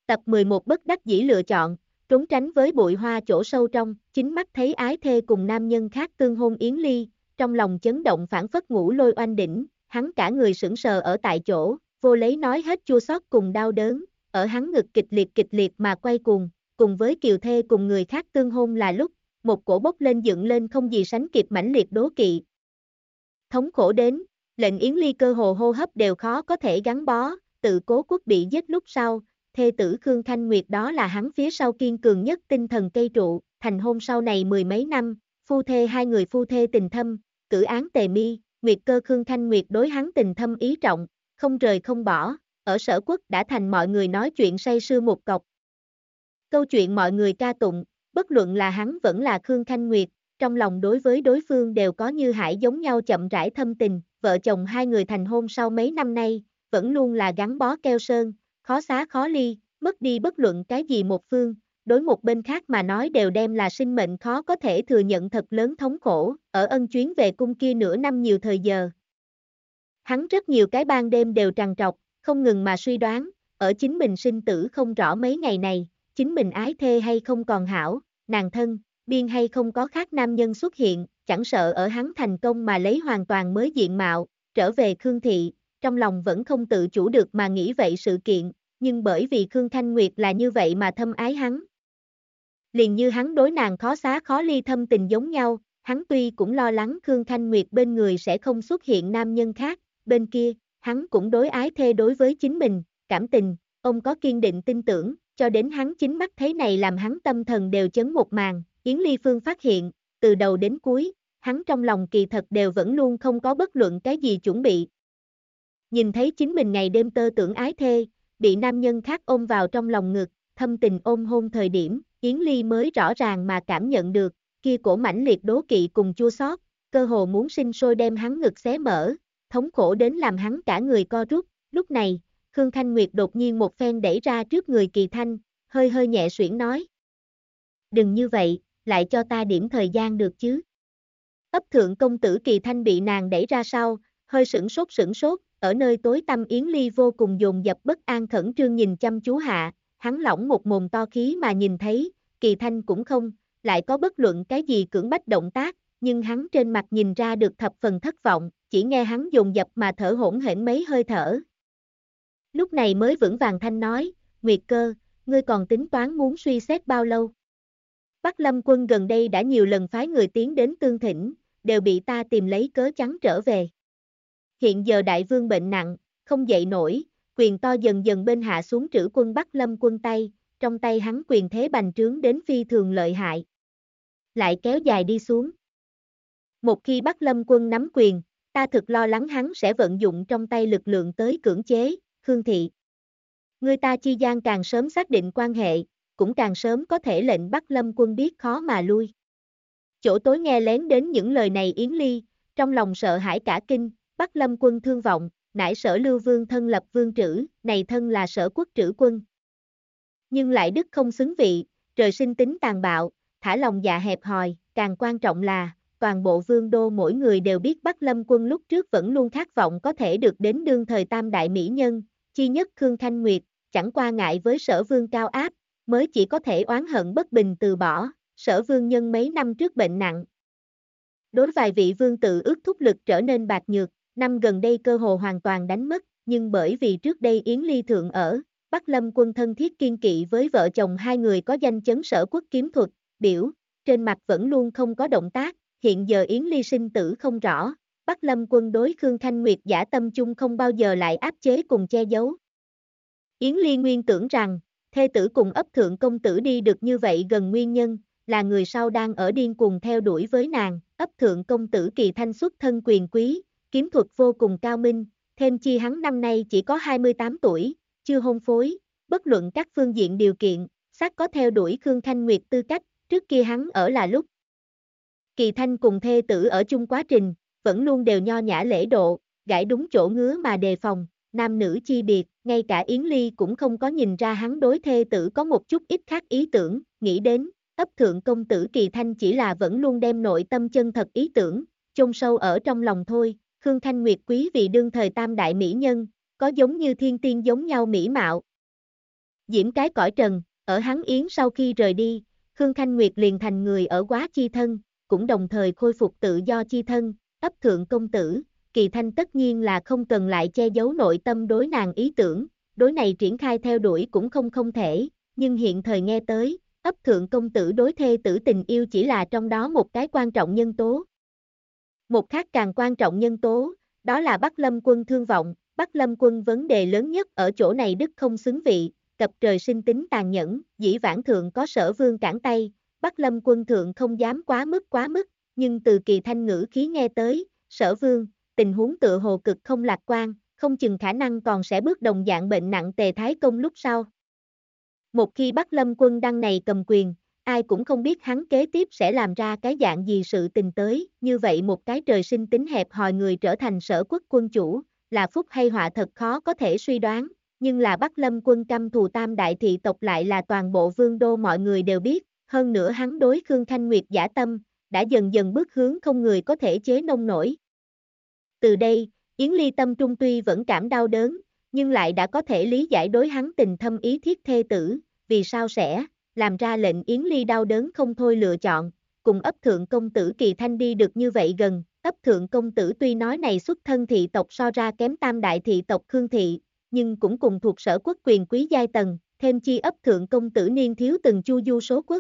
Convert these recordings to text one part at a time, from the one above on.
Tập 11 bất đắc dĩ lựa chọn, trốn tránh với bụi hoa chỗ sâu trong, chính mắt thấy ái thê cùng nam nhân khác tương hôn Yến Ly, trong lòng chấn động phảng phất ngũ lôi oanh đỉnh, hắn cả người sững sờ ở tại chỗ, vô lấy nói hết chua xót cùng đau đớn, ở hắn ngực kịch liệt mà quay cuồng, cùng với kiều thê cùng người khác tương hôn là lúc, một cổ bốc lên dựng lên không gì sánh kịp mãnh liệt đố kỵ. Thống khổ đến, lệnh Yến Ly cơ hồ hô hấp đều khó có thể gắn bó, tự Cố Quốc bị giết lúc sau, thê tử Khương Thanh Nguyệt đó là hắn phía sau kiên cường nhất tinh thần cây trụ, thành hôn sau này mười mấy năm, hai người phu thê tình thâm, cử án tề mi, Nguyệt cơ Khương Thanh Nguyệt đối hắn tình thâm ý trọng, không rời không bỏ, ở Sở Quốc đã thành mọi người nói chuyện say sưa một cọc. Câu chuyện mọi người ca tụng, bất luận là hắn vẫn là Khương Thanh Nguyệt, trong lòng đối với đối phương đều có như hải giống nhau chậm rãi thâm tình, vợ chồng hai người thành hôn sau mấy năm nay, vẫn luôn là gắn bó keo sơn, khó xá khó ly, mất đi bất luận cái gì một phương, đối một bên khác mà nói đều đem là sinh mệnh khó có thể thừa nhận thật lớn thống khổ, ở ân chuyến về cung kia nửa năm nhiều thời giờ. Hắn rất nhiều cái ban đêm đều trằn trọc, không ngừng mà suy đoán, ở chính mình sinh tử không rõ mấy ngày này, chính mình ái thê hay không còn hảo, nàng thân, biên hay không có khác nam nhân xuất hiện, chẳng sợ ở hắn thành công mà lấy hoàn toàn mới diện mạo, trở về Khương Thị, trong lòng vẫn không tự chủ được mà nghĩ vậy sự kiện, nhưng bởi vì Khương Thanh Nguyệt là như vậy mà thâm ái hắn. Liền như hắn đối nàng khó xá khó ly thâm tình giống nhau, hắn tuy cũng lo lắng Khương Thanh Nguyệt bên người sẽ không xuất hiện nam nhân khác, bên kia, hắn cũng đối ái thê đối với chính mình, cảm tình, ông có kiên định tin tưởng, cho đến hắn chính mắt thấy này làm hắn tâm thần đều chấn một màn, Yến Ly Phương phát hiện, từ đầu đến cuối, hắn trong lòng kỳ thật đều vẫn luôn không có bất luận cái gì chuẩn bị. Nhìn thấy chính mình ngày đêm tơ tưởng ái thê, bị nam nhân khác ôm vào trong lòng ngực, thâm tình ôm hôn thời điểm, Yến Ly mới rõ ràng mà cảm nhận được, kia cổ mãnh liệt đố kỵ cùng chua xót, cơ hồ muốn sinh sôi đem hắn ngực xé mở, thống khổ đến làm hắn cả người co rút, lúc này, Khương Thanh Nguyệt đột nhiên một phen đẩy ra trước người Kỳ Thanh, hơi hơi nhẹ xuyễn nói. Đừng như vậy, lại cho ta điểm thời gian được chứ. Ấp thượng công tử Kỳ Thanh bị nàng đẩy ra sau, hơi sửng sốt, ở nơi tối tăm Yến Ly vô cùng dồn dập bất an khẩn trương nhìn chăm chú hạ, hắn lỏng một mồm to khí mà nhìn thấy, Kỳ Thanh cũng không, lại có bất luận cái gì cưỡng bách động tác, nhưng hắn trên mặt nhìn ra được thập phần thất vọng, chỉ nghe hắn dồn dập mà thở hổn hển mấy hơi thở. Lúc này mới vững vàng thanh nói, Nguyệt cơ, ngươi còn tính toán muốn suy xét bao lâu? Bắc Lâm quân gần đây đã nhiều lần phái người tiến đến tương thỉnh, đều bị ta tìm lấy cớ trắng trở về. Hiện giờ đại vương bệnh nặng, không dậy nổi, quyền to dần dần bên hạ xuống trữ quân Bắc Lâm quân tay, trong tay hắn quyền thế bành trướng đến phi thường lợi hại. Lại kéo dài đi xuống. Một khi Bắc Lâm quân nắm quyền, ta thực lo lắng hắn sẽ vận dụng trong tay lực lượng tới cưỡng chế, Khương Thị. Người ta chi gian càng sớm xác định quan hệ, cũng càng sớm có thể lệnh Bắc Lâm quân biết khó mà lui. Chỗ tối nghe lén đến những lời này Yến Ly, trong lòng sợ hãi cả kinh, Bắc Lâm quân thương vọng, nãi Sở Lưu Vương thân lập vương trữ, này thân là Sở Quốc trữ quân. Nhưng lại đức không xứng vị, trời sinh tính tàn bạo, thả lòng dạ hẹp hòi, càng quan trọng là, toàn bộ vương đô mỗi người đều biết Bắc Lâm quân lúc trước vẫn luôn khát vọng có thể được đến đương thời tam đại mỹ nhân, chi nhất Khương Thanh Nguyệt, chẳng qua ngại với Sở Vương cao áp, mới chỉ có thể oán hận bất bình từ bỏ, Sở Vương nhân mấy năm trước bệnh nặng. Đối vài vị vương tự ước thúc lực trở nên bạc nhược, năm gần đây cơ hồ hoàn toàn đánh mất, nhưng bởi vì trước đây Yến Ly thượng ở, Bắc Lâm quân thân thiết kiên kỵ với vợ chồng hai người có danh chấn Sở Quốc kiếm thuật, biểu, trên mặt vẫn luôn không có động tác, hiện giờ Yến Ly sinh tử không rõ, Bắc Lâm quân đối Khương Thanh Nguyệt giả tâm chung không bao giờ lại áp chế cùng che giấu. Yến Ly nguyên tưởng rằng, thê tử cùng ấp thượng công tử đi được như vậy gần nguyên nhân, là người sau đang ở điên cuồng theo đuổi với nàng, ấp thượng công tử Kỳ Thanh xuất thân quyền quý, kiếm thuật vô cùng cao minh, thêm chi hắn năm nay chỉ có 28 tuổi, chưa hôn phối, bất luận các phương diện điều kiện, xác có theo đuổi Khương Thanh Nguyệt tư cách, trước kia hắn ở là lúc. Kỳ Thanh cùng thê tử ở chung quá trình, vẫn luôn đều nho nhã lễ độ, gãi đúng chỗ ngứa mà đề phòng, nam nữ chi biệt, ngay cả Yến Ly cũng không có nhìn ra hắn đối thê tử có một chút ít khác ý tưởng, nghĩ đến, ấp thượng công tử Kỳ Thanh chỉ là vẫn luôn đem nội tâm chân thật ý tưởng, chôn sâu ở trong lòng thôi, Khương Thanh Nguyệt quý vì đương thời tam đại mỹ nhân, có giống như thiên tiên giống nhau mỹ mạo. Diễm cái cõi trần, ở hắn Yến sau khi rời đi, Khương Khanh Nguyệt liền thành người ở Quá chi thân, cũng đồng thời khôi phục tự do chi thân, ấp thượng công tử, Kỳ Thanh tất nhiên là không cần lại che giấu nội tâm đối nàng ý tưởng, đối này triển khai theo đuổi cũng không thể, nhưng hiện thời nghe tới, ấp thượng công tử đối thê tử tình yêu chỉ là trong đó một cái quan trọng nhân tố. Một khác càng quan trọng nhân tố, đó là Bắc Lâm Quân thương vọng, Bắc Lâm Quân vấn đề lớn nhất ở chỗ này đức không xứng vị, cập trời sinh tính tàn nhẫn, dĩ vãng thượng có Sở Vương cản tay, Bắc Lâm Quân thượng không dám quá mức, nhưng từ Kỳ Thanh ngữ khí nghe tới, Sở Vương, tình huống tựa hồ cực không lạc quan, không chừng khả năng còn sẽ bước đồng dạng bệnh nặng Tề Thái Công lúc sau. Một khi Bắc Lâm Quân đăng này cầm quyền, ai cũng không biết hắn kế tiếp sẽ làm ra cái dạng gì sự tình tới, như vậy một cái trời sinh tính hẹp hòi người trở thành Sở Quốc quân chủ, là phúc hay họa thật khó có thể suy đoán, nhưng là Bắc Lâm Quân căm thù Tam đại thị tộc lại là toàn bộ vương đô mọi người đều biết, hơn nữa hắn đối Khương Khanh Nguyệt dã tâm, đã dần dần bước hướng không người có thể chế nông nổi. Từ đây, Yến Ly tâm trung tuy vẫn cảm đau đớn, nhưng lại đã có thể lý giải đối hắn tình thâm ý thiết thê tử, vì sao sẽ làm ra lệnh Yến Ly đau đớn không thôi lựa chọn, cùng ấp thượng công tử Kỳ Thanh đi được như vậy gần, ấp thượng công tử tuy nói này xuất thân thị tộc so ra kém Tam đại thị tộc Khương thị, nhưng cũng cùng thuộc Sở Quốc quyền quý giai tầng, thêm chi ấp thượng công tử niên thiếu từng chu du số quốc.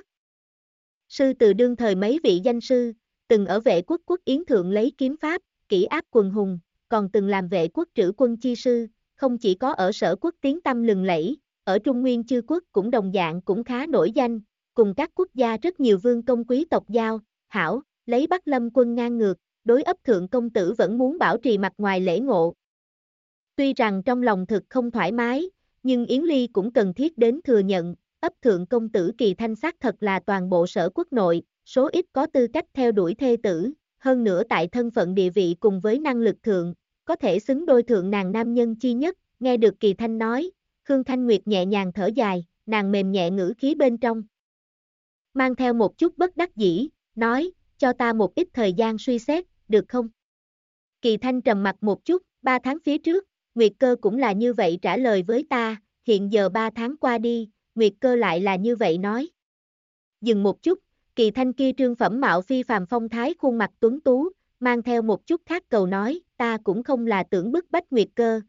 Sư từ đương thời mấy vị danh sư, từng ở Vệ Quốc quốc Yến thượng lấy kiếm pháp, kỹ áp quần hùng, còn từng làm Vệ Quốc trữ quân chi sư, không chỉ có ở Sở Quốc tiếng tăm lừng lẫy, ở Trung Nguyên chư quốc cũng đồng dạng cũng khá nổi danh, cùng các quốc gia rất nhiều vương công quý tộc giao, hảo, lấy Bắc Lâm Quân ngang ngược, đối ấp thượng công tử vẫn muốn bảo trì mặt ngoài lễ ngộ. Tuy rằng trong lòng thực không thoải mái, nhưng Yến Ly cũng cần thiết đến thừa nhận, ấp thượng công tử Kỳ Thanh xác thật là toàn bộ Sở Quốc nội, số ít có tư cách theo đuổi thê tử, hơn nữa tại thân phận địa vị cùng với năng lực thượng, có thể xứng đôi thượng nàng nam nhân chi nhất, nghe được Kỳ Thanh nói, Khương Thanh Nguyệt nhẹ nhàng thở dài, nàng mềm nhẹ ngữ khí bên trong. Mang theo một chút bất đắc dĩ, nói, cho ta một ít thời gian suy xét, được không? Kỳ Thanh trầm mặt một chút, 3 tháng phía trước, Nguyệt Cơ cũng là như vậy trả lời với ta, hiện giờ 3 tháng qua đi, Nguyệt Cơ lại là như vậy nói. Dừng một chút, Kỳ Thanh kia trương phẩm mạo phi phàm phong thái khuôn mặt tuấn tú, mang theo một chút khác cầu nói, ta cũng không là tưởng bức bách Nguyệt Cơ.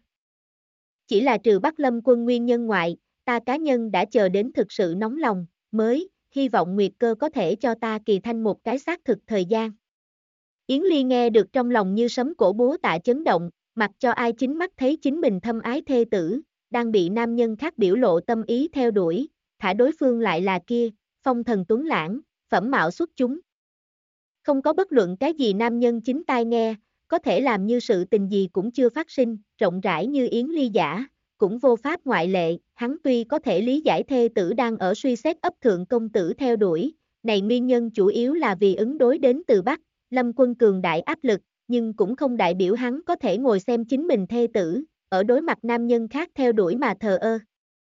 Chỉ là trừ Bắc Lâm Quân nguyên nhân ngoại, ta cá nhân đã chờ đến thực sự nóng lòng, mới, hy vọng Nguyệt Cơ có thể cho ta Kỳ Thanh một cái xác thực thời gian. Yến Ly nghe được trong lòng như sấm cổ búa tạ chấn động, mặc cho ai chính mắt thấy chính mình thâm ái thê tử, đang bị nam nhân khác biểu lộ tâm ý theo đuổi, thả đối phương lại là kia, phong thần tuấn lãng, phẩm mạo xuất chúng. Không có bất luận cái gì nam nhân chính tai nghe, có thể làm như sự tình gì cũng chưa phát sinh, rộng rãi như Yến Ly giả, cũng vô pháp ngoại lệ, hắn tuy có thể lý giải thê tử đang ở suy xét ấp thượng công tử theo đuổi, này nguyên nhân chủ yếu là vì ứng đối đến từ Bắc, Lâm Quân cường đại áp lực, nhưng cũng không đại biểu hắn có thể ngồi xem chính mình thê tử, ở đối mặt nam nhân khác theo đuổi mà thờ ơ.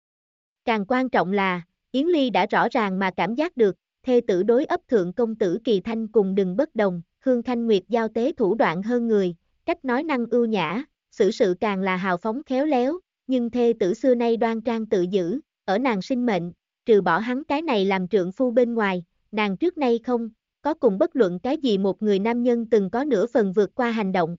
Càng quan trọng là, Yến Ly đã rõ ràng mà cảm giác được, thê tử đối ấp thượng công tử Kỳ Thanh cùng đừng bất đồng, Khương Khanh Nguyệt giao tế thủ đoạn hơn người, cách nói năng ưu nhã, xử sự càng là hào phóng khéo léo, nhưng thê tử xưa nay đoan trang tự giữ, ở nàng sinh mệnh, trừ bỏ hắn cái này làm trượng phu bên ngoài, nàng trước nay không có cùng bất luận cái gì một người nam nhân từng có nửa phần vượt qua hành động.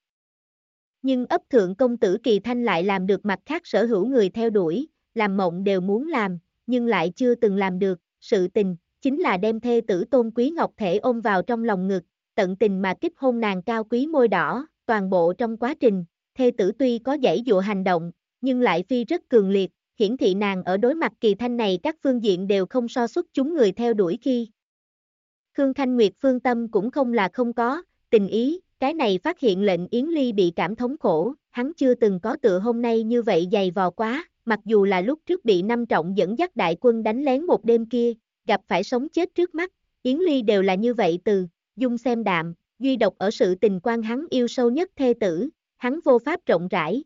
Nhưng ấp thượng công tử Kỳ Thanh lại làm được mặt khác sở hữu người theo đuổi, làm mộng đều muốn làm, nhưng lại chưa từng làm được, sự tình, chính là đem thê tử tôn quý ngọc thể ôm vào trong lòng ngực, tận tình mà kích hôn nàng cao quý môi đỏ, toàn bộ trong quá trình, thê tử tuy có giãy dụa hành động, nhưng lại phi rất cường liệt, hiển thị nàng ở đối mặt Kỳ Thanh này các phương diện đều không so xuất chúng người theo đuổi khi. Khương Khanh Nguyệt phương tâm cũng không là không có, tình ý, cái này phát hiện lệnh Yến Ly bị cảm thống khổ, hắn chưa từng có tựa hôm nay như vậy dày vò quá, mặc dù là lúc trước bị Năm Trọng dẫn dắt đại quân đánh lén một đêm kia, gặp phải sống chết trước mắt, Yến Ly đều là như vậy từ, dung xem đạm, duy độc ở sự tình quan hắn yêu sâu nhất thê tử, hắn vô pháp rộng rãi.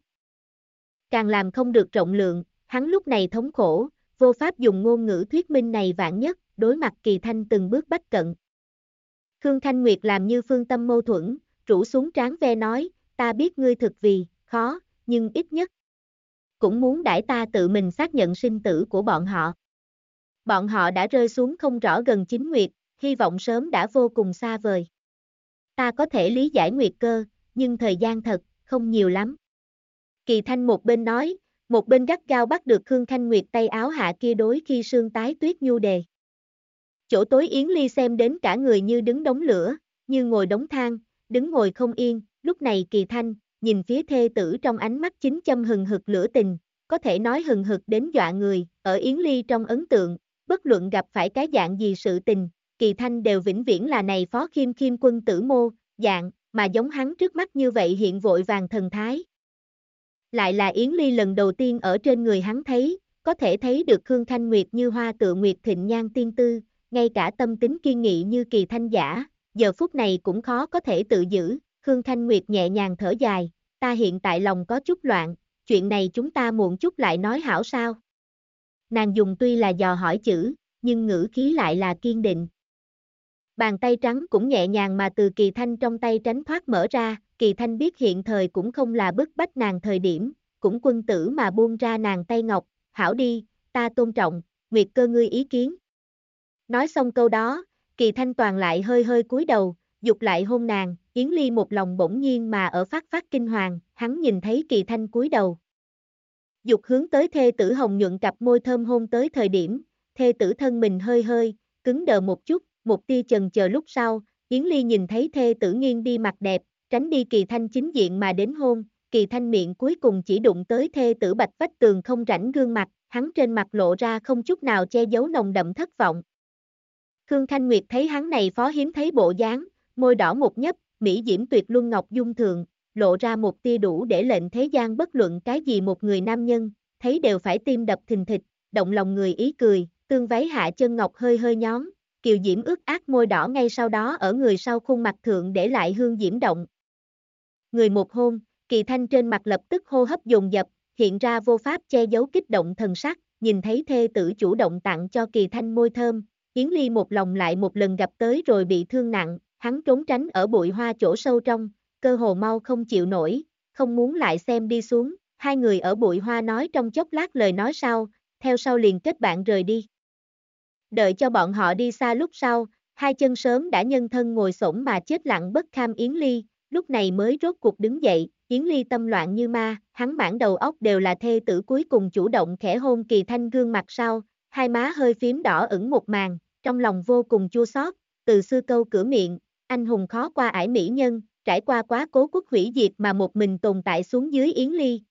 Càng làm không được rộng lượng, hắn lúc này thống khổ, vô pháp dùng ngôn ngữ thuyết minh này vạn nhất, đối mặt Kỳ Thanh từng bước bách cận. Khương Thanh Nguyệt làm như phương tâm mâu thuẫn, rũ xuống trán ve nói, ta biết ngươi thực vì, khó, nhưng ít nhất. cũng muốn đãi ta tự mình xác nhận sinh tử của bọn họ. Bọn họ đã rơi xuống không rõ gần 9 nguyệt, hy vọng sớm đã vô cùng xa vời. Ta có thể lý giải Nguyệt Cơ, nhưng thời gian thật, không nhiều lắm. Kỳ Thanh một bên nói, một bên gắt gao bắt được Khương Khanh Nguyệt tay áo hạ kia đối khi sương tái tuyết nhu đề. Chỗ tối Yến Ly xem đến cả người như đứng đống lửa, như ngồi đống than, đứng ngồi không yên, lúc này Kỳ Thanh, nhìn phía thê tử trong ánh mắt chính châm hừng hực lửa tình, có thể nói hừng hực đến dọa người, ở Yến Ly trong ấn tượng, bất luận gặp phải cái dạng gì sự tình, Kỳ Thanh đều vĩnh viễn là này phó khiêm khiêm quân tử mô, dạng, mà giống hắn trước mắt như vậy hiện vội vàng thần thái. Lại là Yến Ly lần đầu tiên ở trên người hắn thấy, có thể thấy được Khương Khanh Nguyệt như hoa tựa nguyệt thịnh nhan tiên tư, ngay cả tâm tính kiên nghị như Kỳ Thanh giả, giờ phút này cũng khó có thể tự giữ, Khương Khanh Nguyệt nhẹ nhàng thở dài, ta hiện tại lòng có chút loạn, chuyện này chúng ta muộn chút lại nói hảo sao? Nàng dùng tuy là dò hỏi chữ, nhưng ngữ khí lại là kiên định. Bàn tay trắng cũng nhẹ nhàng mà từ Kỳ Thanh trong tay tránh thoát mở ra, Kỳ Thanh biết hiện thời cũng không là bức bách nàng thời điểm, cũng quân tử mà buông ra nàng tay ngọc, hảo đi, ta tôn trọng, Nguyệt Cơ ngươi ý kiến. Nói xong câu đó, Kỳ Thanh toàn lại hơi hơi cúi đầu, dục lại hôn nàng, Yến Ly một lòng bỗng nhiên mà ở phát kinh hoàng, hắn nhìn thấy Kỳ Thanh cúi đầu. Dục hướng tới thê tử hồng nhuận cặp môi thơm hôn tới thời điểm, thê tử thân mình hơi hơi, cứng đờ một chút, một tia chần chờ lúc sau, Yến Ly nhìn thấy thê tử nghiêng đi mặt đẹp, tránh đi Kỳ Thanh chính diện mà đến hôn, Kỳ Thanh miệng cuối cùng chỉ đụng tới thê tử bạch vách tường không rãnh gương mặt, hắn trên mặt lộ ra không chút nào che giấu nồng đậm thất vọng. Khương Khanh Nguyệt thấy hắn này phó hiếm thấy bộ dáng, môi đỏ một nhấp, mỹ diễm tuyệt luân ngọc dung thượng, lộ ra một tia đủ để lệnh thế gian bất luận cái gì một người nam nhân, thấy đều phải tim đập thình thịch, động lòng người ý cười, tương váy hạ chân ngọc hơi hơi nhón, kiều diễm ướt át môi đỏ ngay sau đó ở người sau khuôn mặt thượng để lại hương diễm động. Người một hôn, Kỳ Thanh trên mặt lập tức hô hấp dồn dập, hiện ra vô pháp che giấu kích động thần sắc, nhìn thấy thê tử chủ động tặng cho Kỳ Thanh môi thơm, Yến Ly một lòng lại một lần gặp tới rồi bị thương nặng, hắn trốn tránh ở bụi hoa chỗ sâu trong, cơ hồ mau không chịu nổi, không muốn lại xem đi xuống, hai người ở bụi hoa nói trong chốc lát lời nói sau, theo sau liền kết bạn rời đi. Đợi cho bọn họ đi xa lúc sau, hai chân sớm đã nhân thân ngồi xổm mà chết lặng bất kham Yến Ly, lúc này mới rốt cuộc đứng dậy, Yến Ly tâm loạn như ma, hắn mãn đầu óc đều là thê tử cuối cùng chủ động khẽ hôn Kỳ Thanh gương mặt sau, hai má hơi phím đỏ ửng một màn, trong lòng vô cùng chua xót, từ xưa câu cửa miệng, anh hùng khó qua ải mỹ nhân, trải qua quá cố quốc hủy diệt mà một mình tồn tại xuống dưới Yến Ly.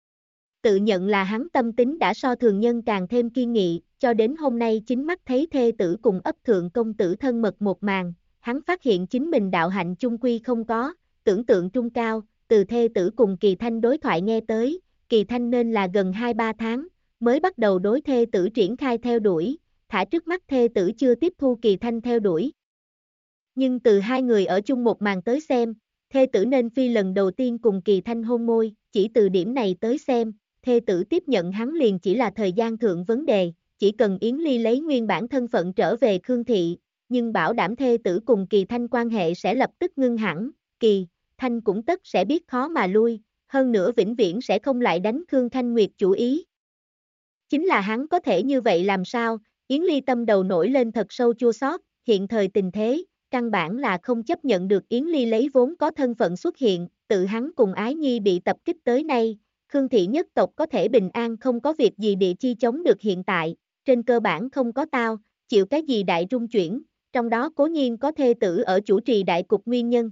Tự nhận là hắn tâm tính đã so thường nhân càng thêm kiên nghị, cho đến hôm nay chính mắt thấy thê tử cùng ấp thượng công tử thân mật một màn, hắn phát hiện chính mình đạo hạnh chung quy không có, tưởng tượng trung cao, từ thê tử cùng Kỳ Thanh đối thoại nghe tới, Kỳ Thanh nên là gần 2-3 tháng, mới bắt đầu đối thê tử triển khai theo đuổi, thả trước mắt thê tử chưa tiếp thu Kỳ Thanh theo đuổi. Nhưng từ hai người ở chung một màn tới xem, thê tử nên phi lần đầu tiên cùng Kỳ Thanh hôn môi, chỉ từ điểm này tới xem, thê tử tiếp nhận hắn liền chỉ là thời gian thượng vấn đề, chỉ cần Yến Ly lấy nguyên bản thân phận trở về Khương Thị, nhưng bảo đảm thê tử cùng Kỳ Thanh quan hệ sẽ lập tức ngưng hẳn, Kỳ Thanh cũng tất sẽ biết khó mà lui, hơn nữa vĩnh viễn sẽ không lại đánh Khương Khanh Nguyệt chủ ý. Chính là hắn có thể như vậy làm sao, Yến Ly tâm đầu nổi lên thật sâu chua xót, hiện thời tình thế, căn bản là không chấp nhận được Yến Ly lấy vốn có thân phận xuất hiện, tự hắn cùng Ái Nhi bị tập kích tới nay, Khương Thị nhất tộc có thể bình an không có việc gì địa chi chống được hiện tại, trên cơ bản không có tao, chịu cái gì đại trung chuyển, trong đó cố nhiên có thê tử ở chủ trì đại cục nguyên nhân.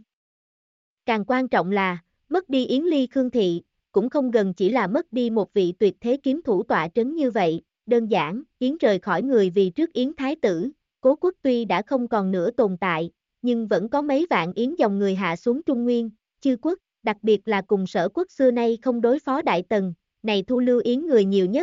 Càng quan trọng là, mất đi Yến Ly Khương Thị, cũng không gần chỉ là mất đi một vị tuyệt thế kiếm thủ tọa trấn như vậy, đơn giản, Yến rời khỏi người vì trước Yến Thái tử, Cố Quốc tuy đã không còn nữa tồn tại, nhưng vẫn có mấy vạn Yến dòng người hạ xuống Trung Nguyên, Chư Quốc, đặc biệt là cùng Sở Quốc xưa nay không đối phó Đại Tần, này thu lưu Yến người nhiều nhất.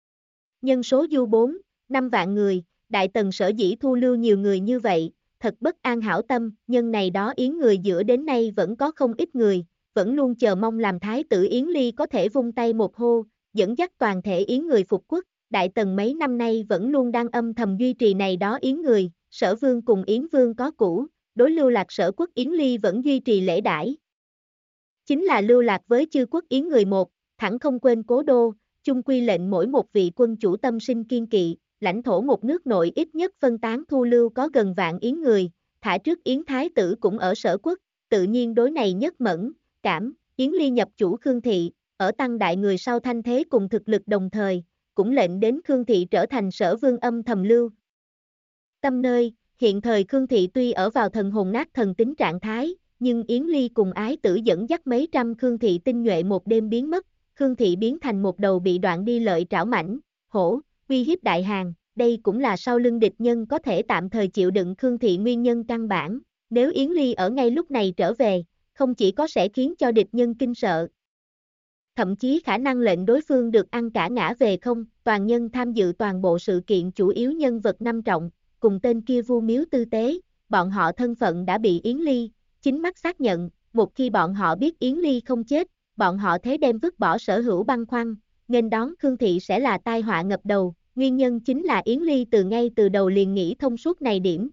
Nhân số du 4-5 vạn người, Đại Tần sở dĩ thu lưu nhiều người như vậy, thật bất an hảo tâm, nhân này đó Yến người giữa đến nay vẫn có không ít người, vẫn luôn chờ mong làm Thái tử Yến Ly có thể vung tay một hô, dẫn dắt toàn thể Yến người phục quốc, Đại Tần mấy năm nay vẫn luôn đang âm thầm duy trì này đó Yến người, Sở Vương cùng Yến Vương có cũ, đối lưu lạc Sở Quốc Yến Ly vẫn duy trì lễ đãi. Chính là lưu lạc với Chư Quốc Yến người một, thẳng không quên cố đô, chung quy lệnh mỗi một vị quân chủ tâm sinh kiên kỵ, lãnh thổ một nước nội ít nhất phân tán thu lưu có gần vạn yến người, thả trước Yến Thái tử cũng ở Sở Quốc, tự nhiên đối này nhất mẫn, cảm, Yến Ly nhập chủ Khương Thị, ở tăng đại người sau thanh thế cùng thực lực đồng thời, cũng lệnh đến Khương Thị trở thành Sở Vương âm thầm lưu. Tâm nơi, hiện thời Khương Thị tuy ở vào thần hồn nát thần tính trạng thái, nhưng Yến Ly cùng ái tử dẫn dắt mấy trăm Khương Thị tinh nhuệ một đêm biến mất, Khương Thị biến thành một đầu bị đoạn đi lợi trảo mãnh, hổ, uy hiếp đại hàng, đây cũng là sau lưng địch nhân có thể tạm thời chịu đựng Khương Thị nguyên nhân căn bản, nếu Yến Ly ở ngay lúc này trở về, không chỉ có sẽ khiến cho địch nhân kinh sợ, thậm chí khả năng lệnh đối phương được ăn cả ngã về không, toàn nhân tham dự toàn bộ sự kiện chủ yếu nhân vật năm trọng, cùng tên kia Vu Miếu Tư Tế, bọn họ thân phận đã bị Yến Ly chính mắt xác nhận, một khi bọn họ biết Yến Ly không chết, bọn họ thế đem vứt bỏ sở hữu băn khoăn, nên đón Khương Thị sẽ là tai họa ngập đầu, nguyên nhân chính là Yến Ly ngay từ đầu liền nghĩ thông suốt này điểm.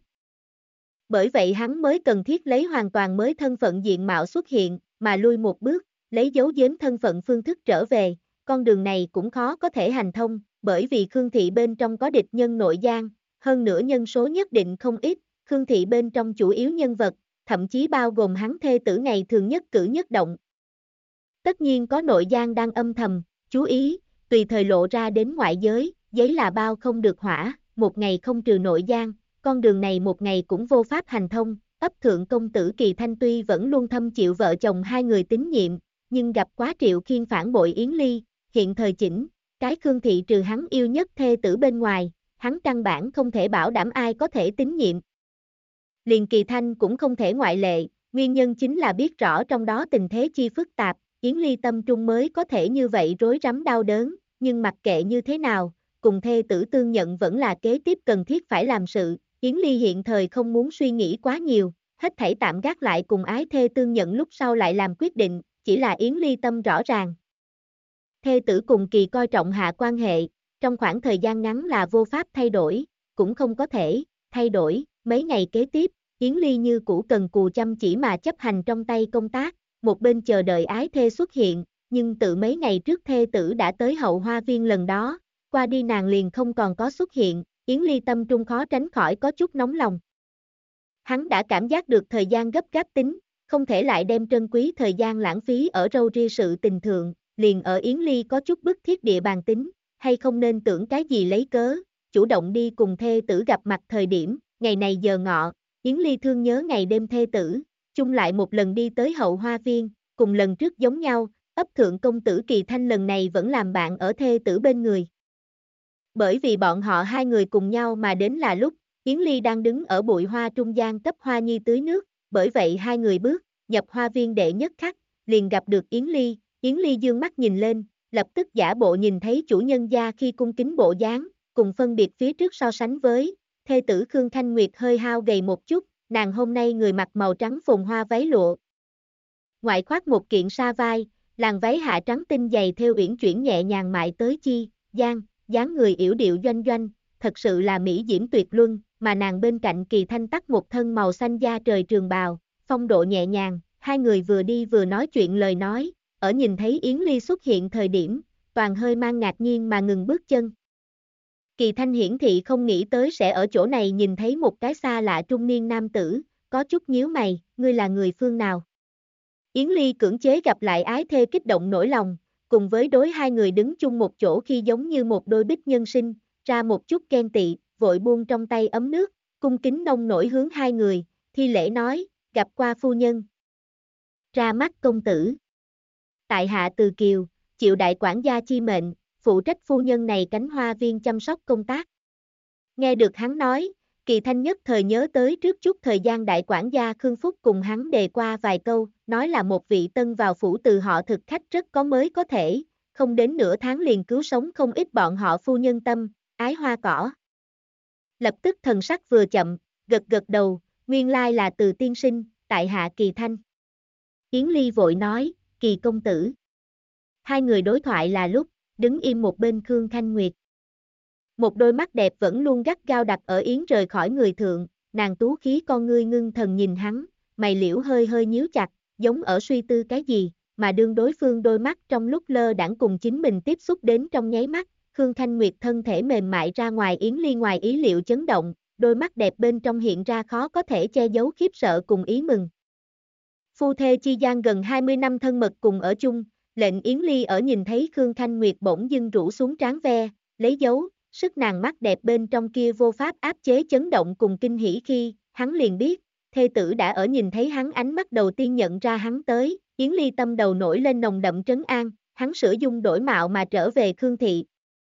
Bởi vậy hắn mới cần thiết lấy hoàn toàn mới thân phận diện mạo xuất hiện, mà lui một bước, lấy dấu giếm thân phận phương thức trở về, con đường này cũng khó có thể hành thông, bởi vì Khương Thị bên trong có địch nhân nội gian, hơn nữa nhân số nhất định không ít, Khương Thị bên trong chủ yếu nhân vật, thậm chí bao gồm hắn thê tử ngày thường nhất cử nhất động. Tất nhiên có nội gian đang âm thầm, chú ý, tùy thời lộ ra đến ngoại giới, giấy là bao không được hỏa, một ngày không trừ nội gian, con đường này một ngày cũng vô pháp hành thông, ấp thượng công tử Kỳ Thanh tuy vẫn luôn thâm chịu vợ chồng hai người tín nhiệm, nhưng gặp quá Triệu Khiên phản bội Yến Ly, hiện thời chỉnh, cái Khương Thị trừ hắn yêu nhất thê tử bên ngoài, hắn căn bản không thể bảo đảm ai có thể tín nhiệm. Liền Kỳ Thanh cũng không thể ngoại lệ, nguyên nhân chính là biết rõ trong đó tình thế chi phức tạp, Yến Ly tâm trung mới có thể như vậy rối rắm đau đớn, nhưng mặc kệ như thế nào, cùng thê tử tương nhận vẫn là kế tiếp cần thiết phải làm sự, Yến Ly hiện thời không muốn suy nghĩ quá nhiều, hết thảy tạm gác lại cùng ái thê tương nhận lúc sau lại làm quyết định, chỉ là Yến Ly tâm rõ ràng. Thê tử cùng Kỳ coi trọng hạ quan hệ, trong khoảng thời gian ngắn là vô pháp thay đổi, cũng không có thể thay đổi, mấy ngày kế tiếp, Yến Ly như cũ cần cù chăm chỉ mà chấp hành trong tay công tác, một bên chờ đợi ái thê xuất hiện, nhưng từ mấy ngày trước thê tử đã tới hậu hoa viên lần đó, qua đi nàng liền không còn có xuất hiện, Yến Ly tâm trung khó tránh khỏi có chút nóng lòng. Hắn đã cảm giác được thời gian gấp gáp tính, không thể lại đem trân quý thời gian lãng phí ở râu ria sự tình thượng, liền ở Yến Ly có chút bức thiết địa bàn tính, hay không nên tưởng cái gì lấy cớ, chủ động đi cùng thê tử gặp mặt thời điểm, ngày này giờ ngọ, Yến Ly thương nhớ ngày đêm thê tử, chung lại một lần đi tới hậu hoa viên, cùng lần trước giống nhau, ấp thượng công tử Kỳ Thanh lần này vẫn làm bạn ở thê tử bên người. Bởi vì bọn họ hai người cùng nhau mà đến là lúc, Yến Ly đang đứng ở bụi hoa trung gian cấp hoa nhi tưới nước, bởi vậy hai người bước, nhập hoa viên đệ nhất khắc, liền gặp được Yến Ly dương mắt nhìn lên, lập tức giả bộ nhìn thấy chủ nhân gia khi cung kính bộ dáng, cùng phân biệt phía trước so sánh với, thê tử Khương Thanh Nguyệt hơi hao gầy một chút, nàng hôm nay người mặc màu trắng phồn hoa váy lụa. Ngoại khoác một kiện sa vai, làn váy hạ trắng tinh dày theo uyển chuyển nhẹ nhàng mại tới chi, dáng người yểu điệu doanh doanh, thật sự là mỹ diễm tuyệt luân, mà nàng bên cạnh Kỳ Thanh tắc một thân màu xanh da trời trường bào, phong độ nhẹ nhàng, hai người vừa đi vừa nói chuyện lời nói, ở nhìn thấy Yến Ly xuất hiện thời điểm, toàn hơi mang ngạc nhiên mà ngừng bước chân. Kỳ Thanh hiển thị không nghĩ tới sẽ ở chỗ này nhìn thấy một cái xa lạ trung niên nam tử, có chút nhíu mày, ngươi là người phương nào? Yến Ly cưỡng chế gặp lại ái thê kích động nỗi lòng, cùng với đối hai người đứng chung một chỗ khi giống như một đôi bích nhân sinh, ra một chút ghen tị, vội buông trong tay ấm nước, cung kính nông nổi hướng hai người, thi lễ nói, gặp qua phu nhân. Ra mắt công tử. Tại hạ Từ Kiều, chịu đại quản gia chi mệnh, phụ trách phu nhân này cánh hoa viên chăm sóc công tác. Nghe được hắn nói, Kỳ Thanh nhất thời nhớ tới trước chút thời gian đại quản gia Khương Phúc cùng hắn đề qua vài câu, nói là một vị tân vào phủ từ họ thực khách rất có mới có thể, không đến nửa tháng liền cứu sống không ít bọn họ phu nhân tâm, ái hoa cỏ. Lập tức thần sắc vừa chậm, gật gật đầu, nguyên lai là Từ tiên sinh, tại hạ Kỳ Thanh. Yến Ly vội nói, Kỳ công tử. Hai người đối thoại là lúc, đứng im một bên Khương Thanh Nguyệt. Một đôi mắt đẹp vẫn luôn gắt gao đặt ở Yến rời khỏi người thượng, nàng tú khí con ngươi ngưng thần nhìn hắn, mày liễu hơi hơi nhíu chặt, giống ở suy tư cái gì, mà đương đối phương đôi mắt trong lúc lơ đãng cùng chính mình tiếp xúc đến trong nháy mắt, Khương Thanh Nguyệt thân thể mềm mại ra ngoài Yến Ly ngoài ý liệu chấn động, đôi mắt đẹp bên trong hiện ra khó có thể che giấu khiếp sợ cùng ý mừng. Phu thê chi gian gần 20 năm thân mật cùng ở chung, lệnh Yến Ly ở nhìn thấy Khương Thanh Nguyệt bỗng dưng rũ xuống trán ve, lấy dấu, sức nàng mắt đẹp bên trong kia vô pháp áp chế chấn động cùng kinh hỉ khi, hắn liền biết, thê tử đã ở nhìn thấy hắn ánh mắt đầu tiên nhận ra hắn tới, Yến Ly tâm đầu nổi lên nồng đậm trấn an, hắn sửa dung đổi mạo mà trở về Khương thị.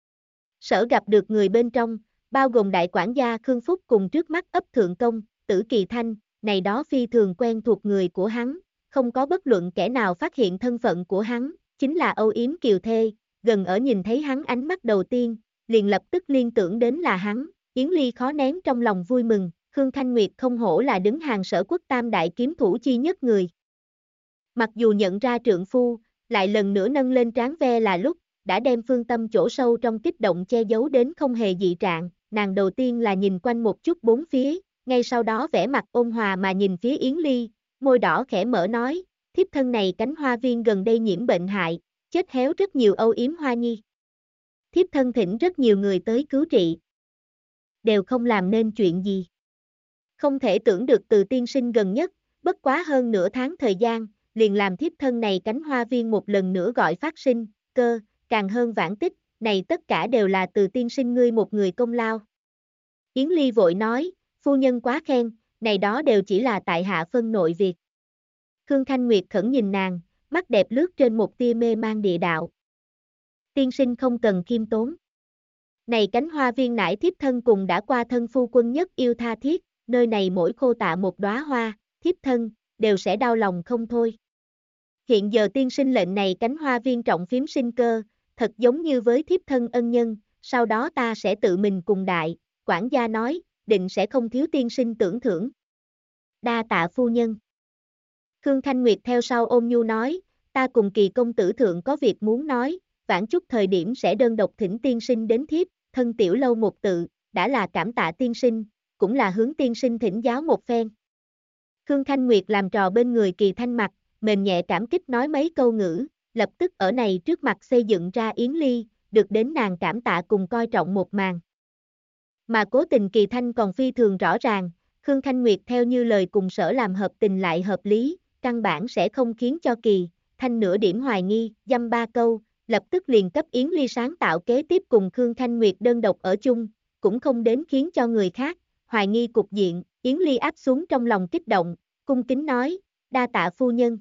Sở gặp được người bên trong, bao gồm đại quản gia Khương Phúc cùng trước mắt ấp thượng công, Tử Kỳ Thanh, này đó phi thường quen thuộc người của hắn, không có bất luận kẻ nào phát hiện thân phận của hắn, chính là Âu Yếm Kiều Thê, gần ở nhìn thấy hắn ánh mắt đầu tiên, liền lập tức liên tưởng đến là hắn, Yến Ly khó nén trong lòng vui mừng, Khương Thanh Nguyệt không hổ là đứng hàng Sở Quốc tam đại kiếm thủ chi nhất người. Mặc dù nhận ra trượng phu, lại lần nữa nâng lên trán ve là lúc, đã đem phương tâm chỗ sâu trong kích động che giấu đến không hề dị trạng, nàng đầu tiên là nhìn quanh một chút bốn phía, ngay sau đó vẻ mặt ôn hòa mà nhìn phía Yến Ly, môi đỏ khẽ mở nói, thiếp thân này cánh hoa viên gần đây nhiễm bệnh hại, chết héo rất nhiều âu yếm hoa nhi. Thiếp thân thỉnh rất nhiều người tới cứu trị. Đều không làm nên chuyện gì. Không thể tưởng được Từ tiên sinh gần nhất, bất quá hơn nửa tháng thời gian, liền làm thiếp thân này cánh hoa viên một lần nữa gọi phát sinh, cơ, càng hơn vãn tích, này tất cả đều là Từ tiên sinh ngươi một người công lao. Yến Ly vội nói, phu nhân quá khen, này đó đều chỉ là tại hạ phân nội việc. Khương Thanh Nguyệt khẩn nhìn nàng, mắt đẹp lướt trên một tia mê mang địa đạo. Tiên sinh không cần khiêm tốn. Này cánh hoa viên nải thiếp thân cùng đã qua thân phu quân nhất yêu tha thiết, nơi này mỗi khô tạ một đóa hoa, thiếp thân, đều sẽ đau lòng không thôi. Hiện giờ tiên sinh lệnh này cánh hoa viên trọng phím sinh cơ, thật giống như với thiếp thân ân nhân, sau đó ta sẽ tự mình cùng đại, quản gia nói, định sẽ không thiếu tiên sinh tưởng thưởng. Đa tạ phu nhân. Khương Thanh Nguyệt theo sau ôm nhu nói, ta cùng Kỳ công tử thượng có việc muốn nói, vãn chút thời điểm sẽ đơn độc thỉnh tiên sinh đến thiếp, thân tiểu lâu một tự, đã là cảm tạ tiên sinh, cũng là hướng tiên sinh thỉnh giáo một phen. Khương Thanh Nguyệt làm trò bên người Kỳ Thanh mặt, mềm nhẹ cảm kích nói mấy câu ngữ, lập tức ở này trước mặt xây dựng ra Yến Ly, được đến nàng cảm tạ cùng coi trọng một màn. Mà cố tình Kỳ Thanh còn phi thường rõ ràng, Khương Thanh Nguyệt theo như lời cùng sở làm hợp tình lại hợp lý, căn bản sẽ không khiến cho Kỳ Thanh nửa điểm hoài nghi, dăm ba câu, lập tức liền cấp Yến Ly sáng tạo kế tiếp cùng Khương Thanh Nguyệt đơn độc ở chung, cũng không đến khiến cho người khác hoài nghi cục diện, Yến Ly áp xuống trong lòng kích động, cung kính nói, đa tạ phu nhân.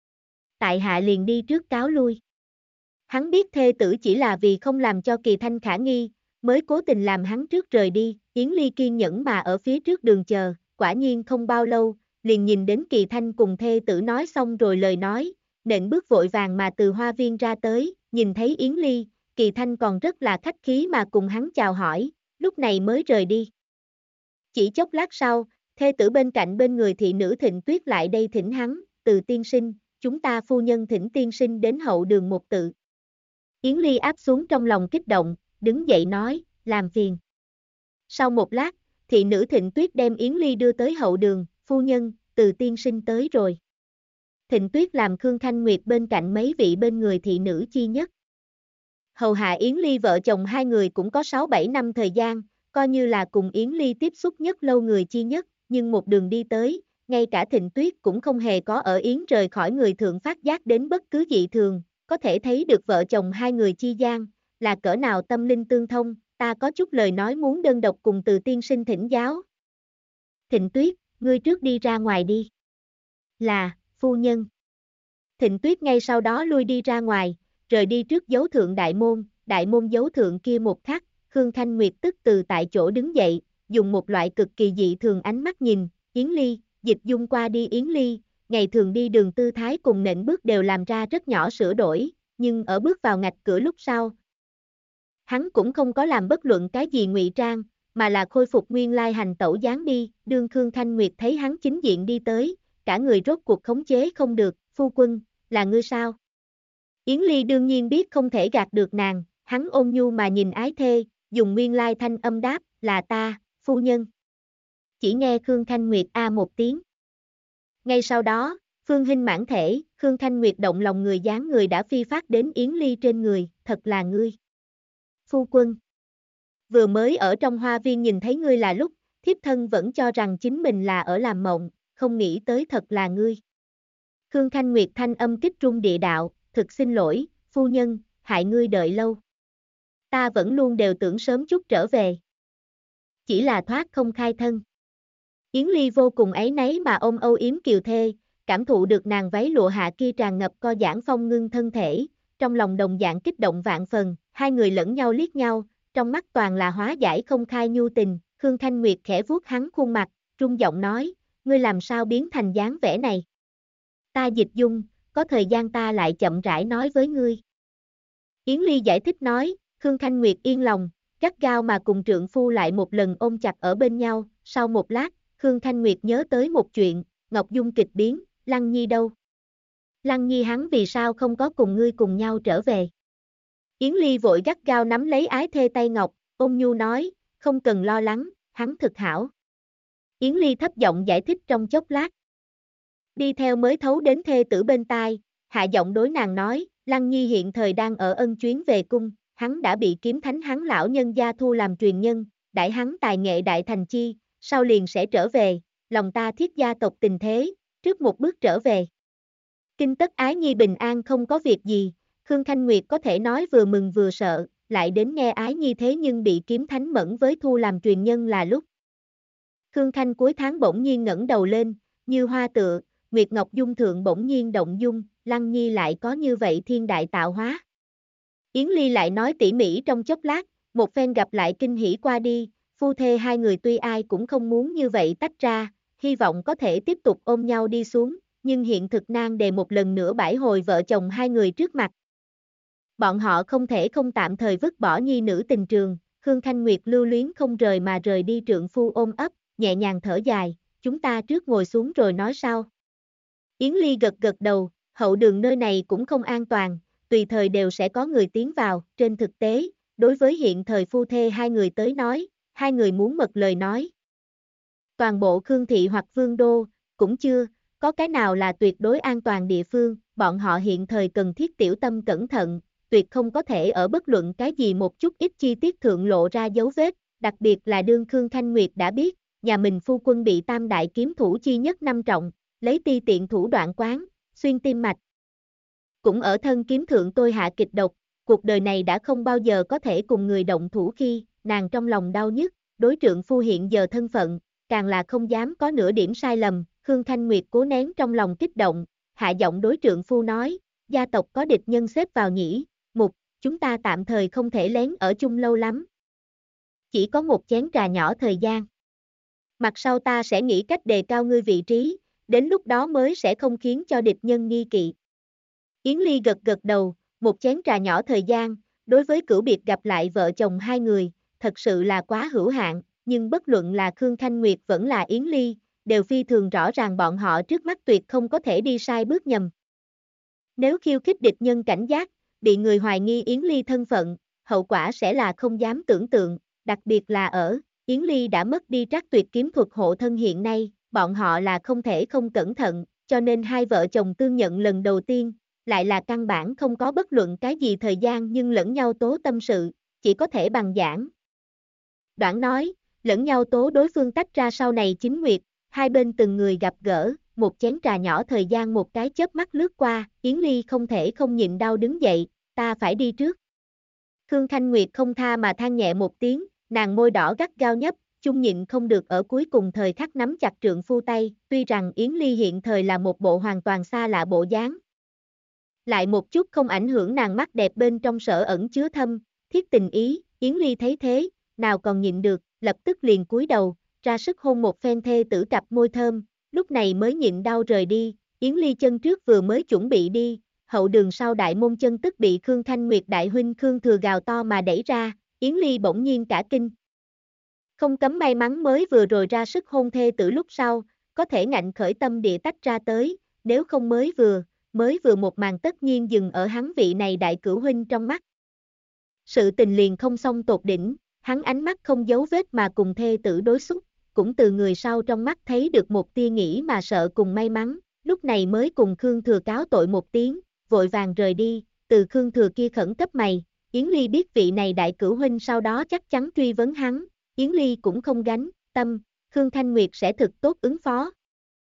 Tại hạ liền đi trước cáo lui. Hắn biết thê tử chỉ là vì không làm cho Kỳ Thanh khả nghi, mới cố tình làm hắn trước rời đi, Yến Ly kiên nhẫn mà ở phía trước đường chờ, quả nhiên không bao lâu, liền nhìn đến Kỳ Thanh cùng thê tử nói xong rồi lời nói, nện bước vội vàng mà từ hoa viên ra tới, nhìn thấy Yến Ly, Kỳ Thanh còn rất là khách khí mà cùng hắn chào hỏi, lúc này mới rời đi. Chỉ chốc lát sau, thê tử bên cạnh bên người thị nữ Thịnh Tuyết lại đây thỉnh hắn, Từ tiên sinh, chúng ta phu nhân thỉnh tiên sinh đến hậu đường một tự. Yến Ly áp xuống trong lòng kích động, đứng dậy nói, làm phiền. Sau một lát, thị nữ Thịnh Tuyết đem Yến Ly đưa tới hậu đường, phu nhân, Từ tiên sinh tới rồi. Thịnh Tuyết làm Khương Thanh Nguyệt bên cạnh mấy vị bên người thị nữ chi nhất. Hầu hạ Yến Ly vợ chồng hai người cũng có 6-7 năm thời gian, coi như là cùng Yến Ly tiếp xúc nhất lâu người chi nhất, nhưng một đường đi tới, ngay cả Thịnh Tuyết cũng không hề có ở Yến rời khỏi người thượng phát giác đến bất cứ dị thường, có thể thấy được vợ chồng hai người chi gian, là cỡ nào tâm linh tương thông, ta có chút lời nói muốn đơn độc cùng Từ tiên sinh thỉnh giáo. Thịnh Tuyết, ngươi trước đi ra ngoài đi. Là, phu nhân. Thịnh Tuyết ngay sau đó lui đi ra ngoài, rời đi trước dấu thượng đại môn dấu thượng kia một khắc, Khương Thanh Nguyệt tức từ tại chỗ đứng dậy, dùng một loại cực kỳ dị thường ánh mắt nhìn, Yến Ly, dịch dung qua đi Yến Ly, ngày thường đi đường tư thái cùng nện bước đều làm ra rất nhỏ sửa đổi, nhưng ở bước vào ngạch cửa lúc sau. Hắn cũng không có làm bất luận cái gì ngụy trang, mà là khôi phục nguyên lai hành tẩu dáng đi, đương Khương Thanh Nguyệt thấy hắn chính diện đi tới, cả người rốt cuộc khống chế không được, phu quân, là ngươi sao? Yến Ly đương nhiên biết không thể gạt được nàng, hắn ôn nhu mà nhìn ái thê, dùng nguyên lai thanh âm đáp, là ta, phu nhân. Chỉ nghe Khương Thanh Nguyệt a một tiếng. Ngay sau đó, Phương Hinh mãn thể, Khương Thanh Nguyệt động lòng người dáng người đã phi phát đến Yến Ly trên người, thật là ngươi. Phu quân. Vừa mới ở trong hoa viên nhìn thấy ngươi là lúc, thiếp thân vẫn cho rằng chính mình là ở làm mộng, không nghĩ tới thật là ngươi. Khương Thanh Nguyệt thanh âm kích trung địa đạo, thực xin lỗi, phu nhân, hại ngươi đợi lâu. Ta vẫn luôn đều tưởng sớm chút trở về. Chỉ là thoát không khai thân. Yến Ly vô cùng áy náy mà ôm âu yếm kiều thê, cảm thụ được nàng váy lụa hạ kia tràn ngập co giãn phong ngưng thân thể, trong lòng đồng dạng kích động vạn phần, hai người lẫn nhau liếc nhau, trong mắt toàn là hóa giải không khai nhu tình, Khương Thanh Nguyệt khẽ vuốt hắn khuôn mặt, trung giọng nói, ngươi làm sao biến thành dáng vẻ này? Ta dịch dung, có thời gian ta lại chậm rãi nói với ngươi. Yến Ly giải thích nói, Khương Thanh Nguyệt yên lòng, gắt gao mà cùng trượng phu lại một lần ôm chặt ở bên nhau, sau một lát, Khương Thanh Nguyệt nhớ tới một chuyện, Ngọc Dung kịch biến, Lăng Nhi đâu? Lăng Nhi hắn vì sao không có cùng ngươi cùng nhau trở về? Yến Ly vội gắt gao nắm lấy ái thê tay Ngọc, ôn nhu nói, không cần lo lắng, hắn thực hảo. Yến Ly thấp giọng giải thích trong chốc lát. Đi theo mới thấu đến thê tử bên tai, hạ giọng đối nàng nói, Lăng Nhi hiện thời đang ở ân chuyến về cung, hắn đã bị kiếm thánh hắn lão nhân gia thu làm truyền nhân, đãi hắn tài nghệ đại thành chi, sau liền sẽ trở về, lòng ta thiết gia tộc tình thế, trước một bước trở về. Kinh tất ái nhi bình an không có việc gì, Khương Thanh Nguyệt có thể nói vừa mừng vừa sợ, lại đến nghe ái nhi thế nhưng bị kiếm thánh mẫn với thu làm truyền nhân là lúc. Khương Thanh cuối tháng bỗng nhiên ngẩng đầu lên, như hoa tựa, Nguyệt Ngọc Dung thượng bỗng nhiên động dung, Lăng Nhi lại có như vậy thiên đại tạo hóa. Yến Ly lại nói tỉ mỉ trong chốc lát, một phen gặp lại kinh hỉ qua đi, phu thê hai người tuy ai cũng không muốn như vậy tách ra, hy vọng có thể tiếp tục ôm nhau đi xuống, nhưng hiện thực nan đề một lần nữa bãi hồi vợ chồng hai người trước mặt. Bọn họ không thể không tạm thời vứt bỏ nhi nữ tình trường, Khương Thanh Nguyệt lưu luyến không rời mà rời đi trượng phu ôm ấp, nhẹ nhàng thở dài, chúng ta trước ngồi xuống rồi nói sau. Yến Ly gật gật đầu, hậu đường nơi này cũng không an toàn, tùy thời đều sẽ có người tiến vào, trên thực tế, đối với hiện thời phu thê hai người tới nói, hai người muốn mật lời nói. Toàn bộ Khương Thị hoặc Vương Đô, cũng chưa, có cái nào là tuyệt đối an toàn địa phương, bọn họ hiện thời cần thiết tiểu tâm cẩn thận, tuyệt không có thể ở bất luận cái gì một chút ít chi tiết thượng lộ ra dấu vết, đặc biệt là đương Khương Thanh Nguyệt đã biết, nhà mình phu quân bị tam đại kiếm thủ chi nhất năm trọng, lấy ti tiện thủ đoạn quán, xuyên tim mạch. Cũng ở thân kiếm thượng tôi hạ kịch độc, cuộc đời này đã không bao giờ có thể cùng người động thủ khi, nàng trong lòng đau nhức, đối trượng phu hiện giờ thân phận, càng là không dám có nửa điểm sai lầm, Khương Thanh Nguyệt cố nén trong lòng kích động, hạ giọng đối trượng phu nói, gia tộc có địch nhân xếp vào nhĩ, mục, chúng ta tạm thời không thể lén ở chung lâu lắm. Chỉ có một chén trà nhỏ thời gian. Mặt sau ta sẽ nghĩ cách đề cao ngươi vị trí, đến lúc đó mới sẽ không khiến cho địch nhân nghi kỵ. Yến Ly gật gật đầu, một chén trà nhỏ thời gian, đối với cửu biệt gặp lại vợ chồng hai người, thật sự là quá hữu hạn, nhưng bất luận là Khương Thanh Nguyệt vẫn là Yến Ly, đều phi thường rõ ràng bọn họ trước mắt tuyệt không có thể đi sai bước nhầm. Nếu khiêu khích địch nhân cảnh giác, bị người hoài nghi Yến Ly thân phận, hậu quả sẽ là không dám tưởng tượng, đặc biệt là ở, Yến Ly đã mất đi Trác Tuyệt kiếm thuật hộ thân hiện nay, bọn họ là không thể không cẩn thận, cho nên hai vợ chồng tương nhận lần đầu tiên, lại là căn bản không có bất luận cái gì thời gian nhưng lẫn nhau tố tâm sự, chỉ có thể bằng giảng. Đoạn nói, lẫn nhau tố đối phương tách ra sau này chính nguyệt, hai bên từng người gặp gỡ, một chén trà nhỏ thời gian một cái chớp mắt lướt qua, Yến Ly không thể không nhịn đau đứng dậy, ta phải đi trước. Khương Thanh Nguyệt không tha mà than nhẹ một tiếng, nàng môi đỏ gắt gao nhấp, chung nhịn không được ở cuối cùng thời khắc nắm chặt trượng phu tay, tuy rằng Yến Ly hiện thời là một bộ hoàn toàn xa lạ bộ dáng. Lại một chút không ảnh hưởng nàng mắt đẹp bên trong sở ẩn chứa thâm, thiết tình ý, Yến Ly thấy thế, nào còn nhịn được, lập tức liền cúi đầu, ra sức hôn một phen thê tử cặp môi thơm, lúc này mới nhịn đau rời đi, Yến Ly chân trước vừa mới chuẩn bị đi, hậu đường sau đại môn chân tức bị Khương Thanh Nguyệt đại huynh Khương Thừa gào to mà đẩy ra, Yến Ly bỗng nhiên cả kinh. Không cấm may mắn mới vừa rồi ra sức hôn thê tử lúc sau, có thể ngạnh khởi tâm địa tách ra tới, nếu không mới vừa một màn tất nhiên dừng ở hắn vị này đại cửu huynh trong mắt. Sự tình liền không xong tột đỉnh, hắn ánh mắt không giấu vết mà cùng thê tử đối xúc, cũng từ người sau trong mắt thấy được một tia nghĩ mà sợ cùng may mắn, lúc này mới cùng Khương Thừa cáo tội một tiếng, vội vàng rời đi, từ Khương Thừa kia khẩn cấp mày, Yến Ly biết vị này đại cửu huynh sau đó chắc chắn truy vấn hắn, Yến Ly cũng không gánh tâm, Khương Thanh Nguyệt sẽ thực tốt ứng phó.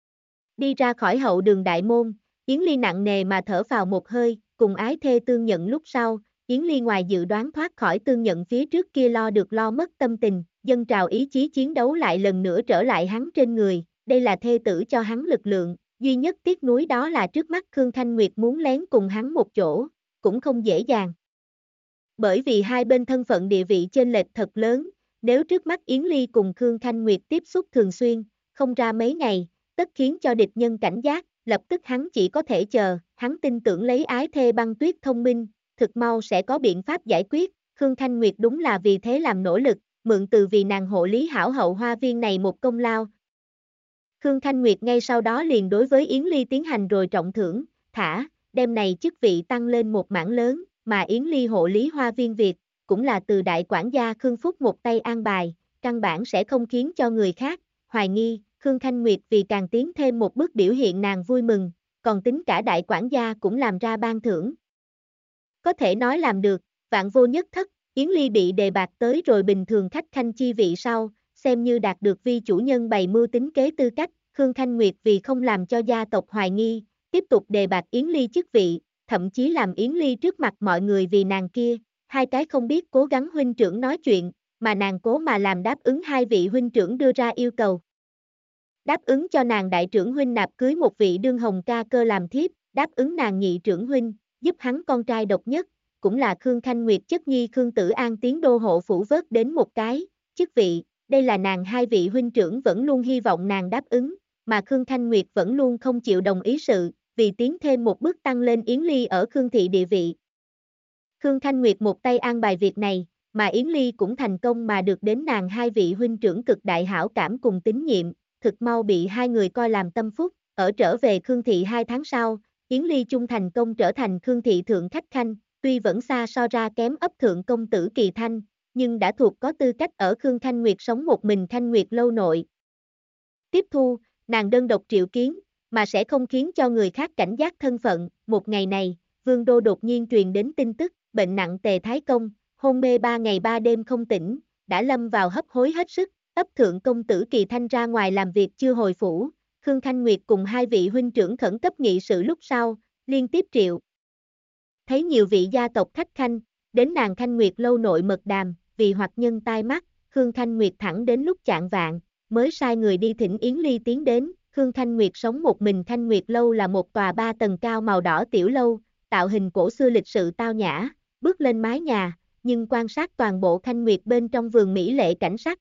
Đi ra khỏi hậu đường đại môn, Yến Ly nặng nề mà thở vào một hơi, cùng ái thê tương nhận lúc sau, Yến Ly ngoài dự đoán thoát khỏi tương nhận phía trước kia lo được lo mất tâm tình, dâng trào ý chí chiến đấu lại lần nữa trở lại hắn trên người, đây là thê tử cho hắn lực lượng, duy nhất tiếc nuối đó là trước mắt Khương Thanh Nguyệt muốn lén cùng hắn một chỗ, cũng không dễ dàng. Bởi vì hai bên thân phận địa vị chênh lệch thật lớn, nếu trước mắt Yến Ly cùng Khương Thanh Nguyệt tiếp xúc thường xuyên, không ra mấy ngày, tất khiến cho địch nhân cảnh giác, lập tức hắn chỉ có thể chờ, hắn tin tưởng lấy ái thê Băng Tuyết thông minh, thực mau sẽ có biện pháp giải quyết, Khương Thanh Nguyệt đúng là vì thế làm nỗ lực, mượn từ vì nàng hộ lý hảo hậu hoa viên này một công lao. Khương Thanh Nguyệt ngay sau đó liền đối với Yến Ly tiến hành rồi trọng thưởng, đem này chức vị tăng lên một mảng lớn, mà Yến Ly hộ lý hoa viên việc, cũng là từ đại quản gia Khương Phúc một tay an bài, căn bản sẽ không khiến cho người khác hoài nghi, Khương Thanh Nguyệt vì càng tiến thêm một bước biểu hiện nàng vui mừng, còn tính cả đại quản gia cũng làm ra ban thưởng. Có thể nói làm được, vạn vô nhất thất, Yến Ly bị đề bạt tới rồi bình thường khách khanh chi vị sau, xem như đạt được vi chủ nhân bày mưu tính kế tư cách, Khương Thanh Nguyệt vì không làm cho gia tộc hoài nghi, tiếp tục đề bạt Yến Ly chức vị, thậm chí làm Yến Ly trước mặt mọi người vì nàng kia, hai cái không biết cố gắng huynh trưởng nói chuyện, mà nàng cố mà làm đáp ứng hai vị huynh trưởng đưa ra yêu cầu. Đáp ứng cho nàng đại trưởng huynh nạp cưới một vị đương hồng ca cơ làm thiếp, đáp ứng nàng nhị trưởng huynh, giúp hắn con trai độc nhất, cũng là Khương Thanh Nguyệt chất nhi Khương Tử An tiến đô hộ phủ vớt đến một cái, chức vị, đây là nàng hai vị huynh trưởng vẫn luôn hy vọng nàng đáp ứng, mà Khương Thanh Nguyệt vẫn luôn không chịu đồng ý sự, vì tiến thêm một bước tăng lên Yến Ly ở Khương thị địa vị. Khương Thanh Nguyệt một tay an bài việc này, mà Yến Ly cũng thành công mà được đến nàng hai vị huynh trưởng cực đại hảo cảm cùng tín nhiệm, thực mau bị hai người coi làm tâm phúc, ở trở về Khương thị 2 tháng sau, Yến Ly chung thành công trở thành Khương thị thượng khách khanh, tuy vẫn xa so ra kém ấp thượng công tử Kỳ Thanh, nhưng đã thuộc có tư cách ở Khương Thanh Nguyệt sống một mình Thanh Nguyệt lâu nội. Tiếp thu, nàng đơn độc triệu kiến, mà sẽ không khiến cho người khác cảnh giác thân phận, một ngày này, Vương Đô đột nhiên truyền đến tin tức, bệnh nặng Tề Thái Công, hôn mê 3 ngày 3 đêm không tỉnh, đã lâm vào hấp hối hết sức, ấp thượng công tử Kỳ Thanh ra ngoài làm việc chưa hồi phủ, Khương Thanh Nguyệt cùng hai vị huynh trưởng khẩn cấp nghị sự lúc sau, liên tiếp triệu. Thấy nhiều vị gia tộc khách khanh, đến nàng Thanh Nguyệt lâu nội mật đàm, vì hoặc nhân tai mắt, Khương Thanh Nguyệt thẳng đến lúc chạng vạng, mới sai người đi thỉnh Yến Ly tiến đến, Khương Thanh Nguyệt sống một mình Thanh Nguyệt lâu là một tòa 3 tầng cao màu đỏ tiểu lâu, tạo hình cổ xưa lịch sự tao nhã, bước lên mái nhà, nhưng quan sát toàn bộ Thanh Nguyệt bên trong vườn mỹ lệ cảnh sắc.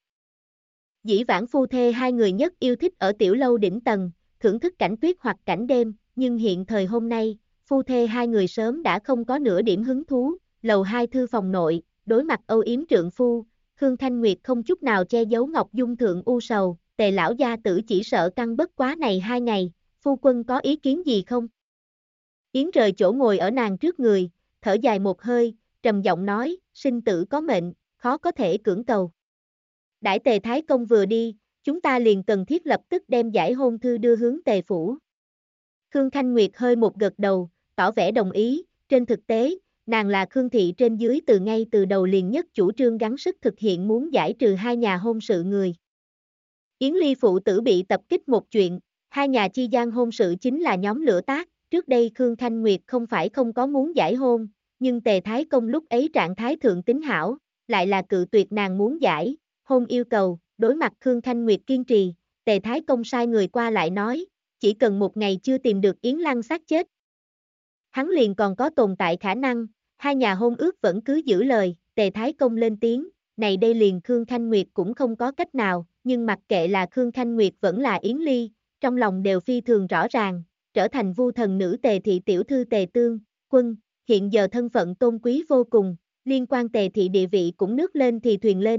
Dĩ vãng phu thê hai người nhất yêu thích ở tiểu lâu đỉnh tầng, thưởng thức cảnh tuyết hoặc cảnh đêm, nhưng hiện thời hôm nay, phu thê hai người sớm đã không có nửa điểm hứng thú, lầu 2 thư phòng nội, đối mặt âu yếm trượng phu, Khương Thanh Nguyệt không chút nào che giấu ngọc dung thượng u sầu, Tề lão gia tử chỉ sợ căng bất quá này 2 ngày, phu quân có ý kiến gì không? Yến rời chỗ ngồi ở nàng trước người, thở dài một hơi, trầm giọng nói, sinh tử có mệnh, khó có thể cưỡng cầu. Đãi Tề Thái Công vừa đi, chúng ta liền cần thiết lập tức đem giải hôn thư đưa hướng Tề phủ. Khương Thanh Nguyệt hơi một gật đầu, tỏ vẻ đồng ý, trên thực tế, nàng là Khương thị trên dưới từ ngay từ đầu liền nhất chủ trương gắng sức thực hiện muốn giải trừ hai nhà hôn sự người. Yến Ly phụ tử bị tập kích một chuyện, hai nhà chi gian hôn sự chính là nhóm lửa tác, trước đây Khương Thanh Nguyệt không phải không có muốn giải hôn, nhưng Tề Thái Công lúc ấy trạng thái thượng tính hảo, lại là cự tuyệt nàng muốn giải hôn yêu cầu, đối mặt Khương Thanh Nguyệt kiên trì, Tề Thái Công sai người qua lại nói, chỉ cần một ngày chưa tìm được Yến Lăng xác chết. Hắn liền còn có tồn tại khả năng, hai nhà hôn ước vẫn cứ giữ lời, Tề Thái Công lên tiếng, này đây liền Khương Thanh Nguyệt cũng không có cách nào, nhưng mặc kệ là Khương Thanh Nguyệt vẫn là Yến Ly, trong lòng đều phi thường rõ ràng, trở thành vu thần nữ Tề thị tiểu thư Tề Tương, Quân, hiện giờ thân phận tôn quý vô cùng, liên quan Tề thị địa vị cũng nước lên thì thuyền lên.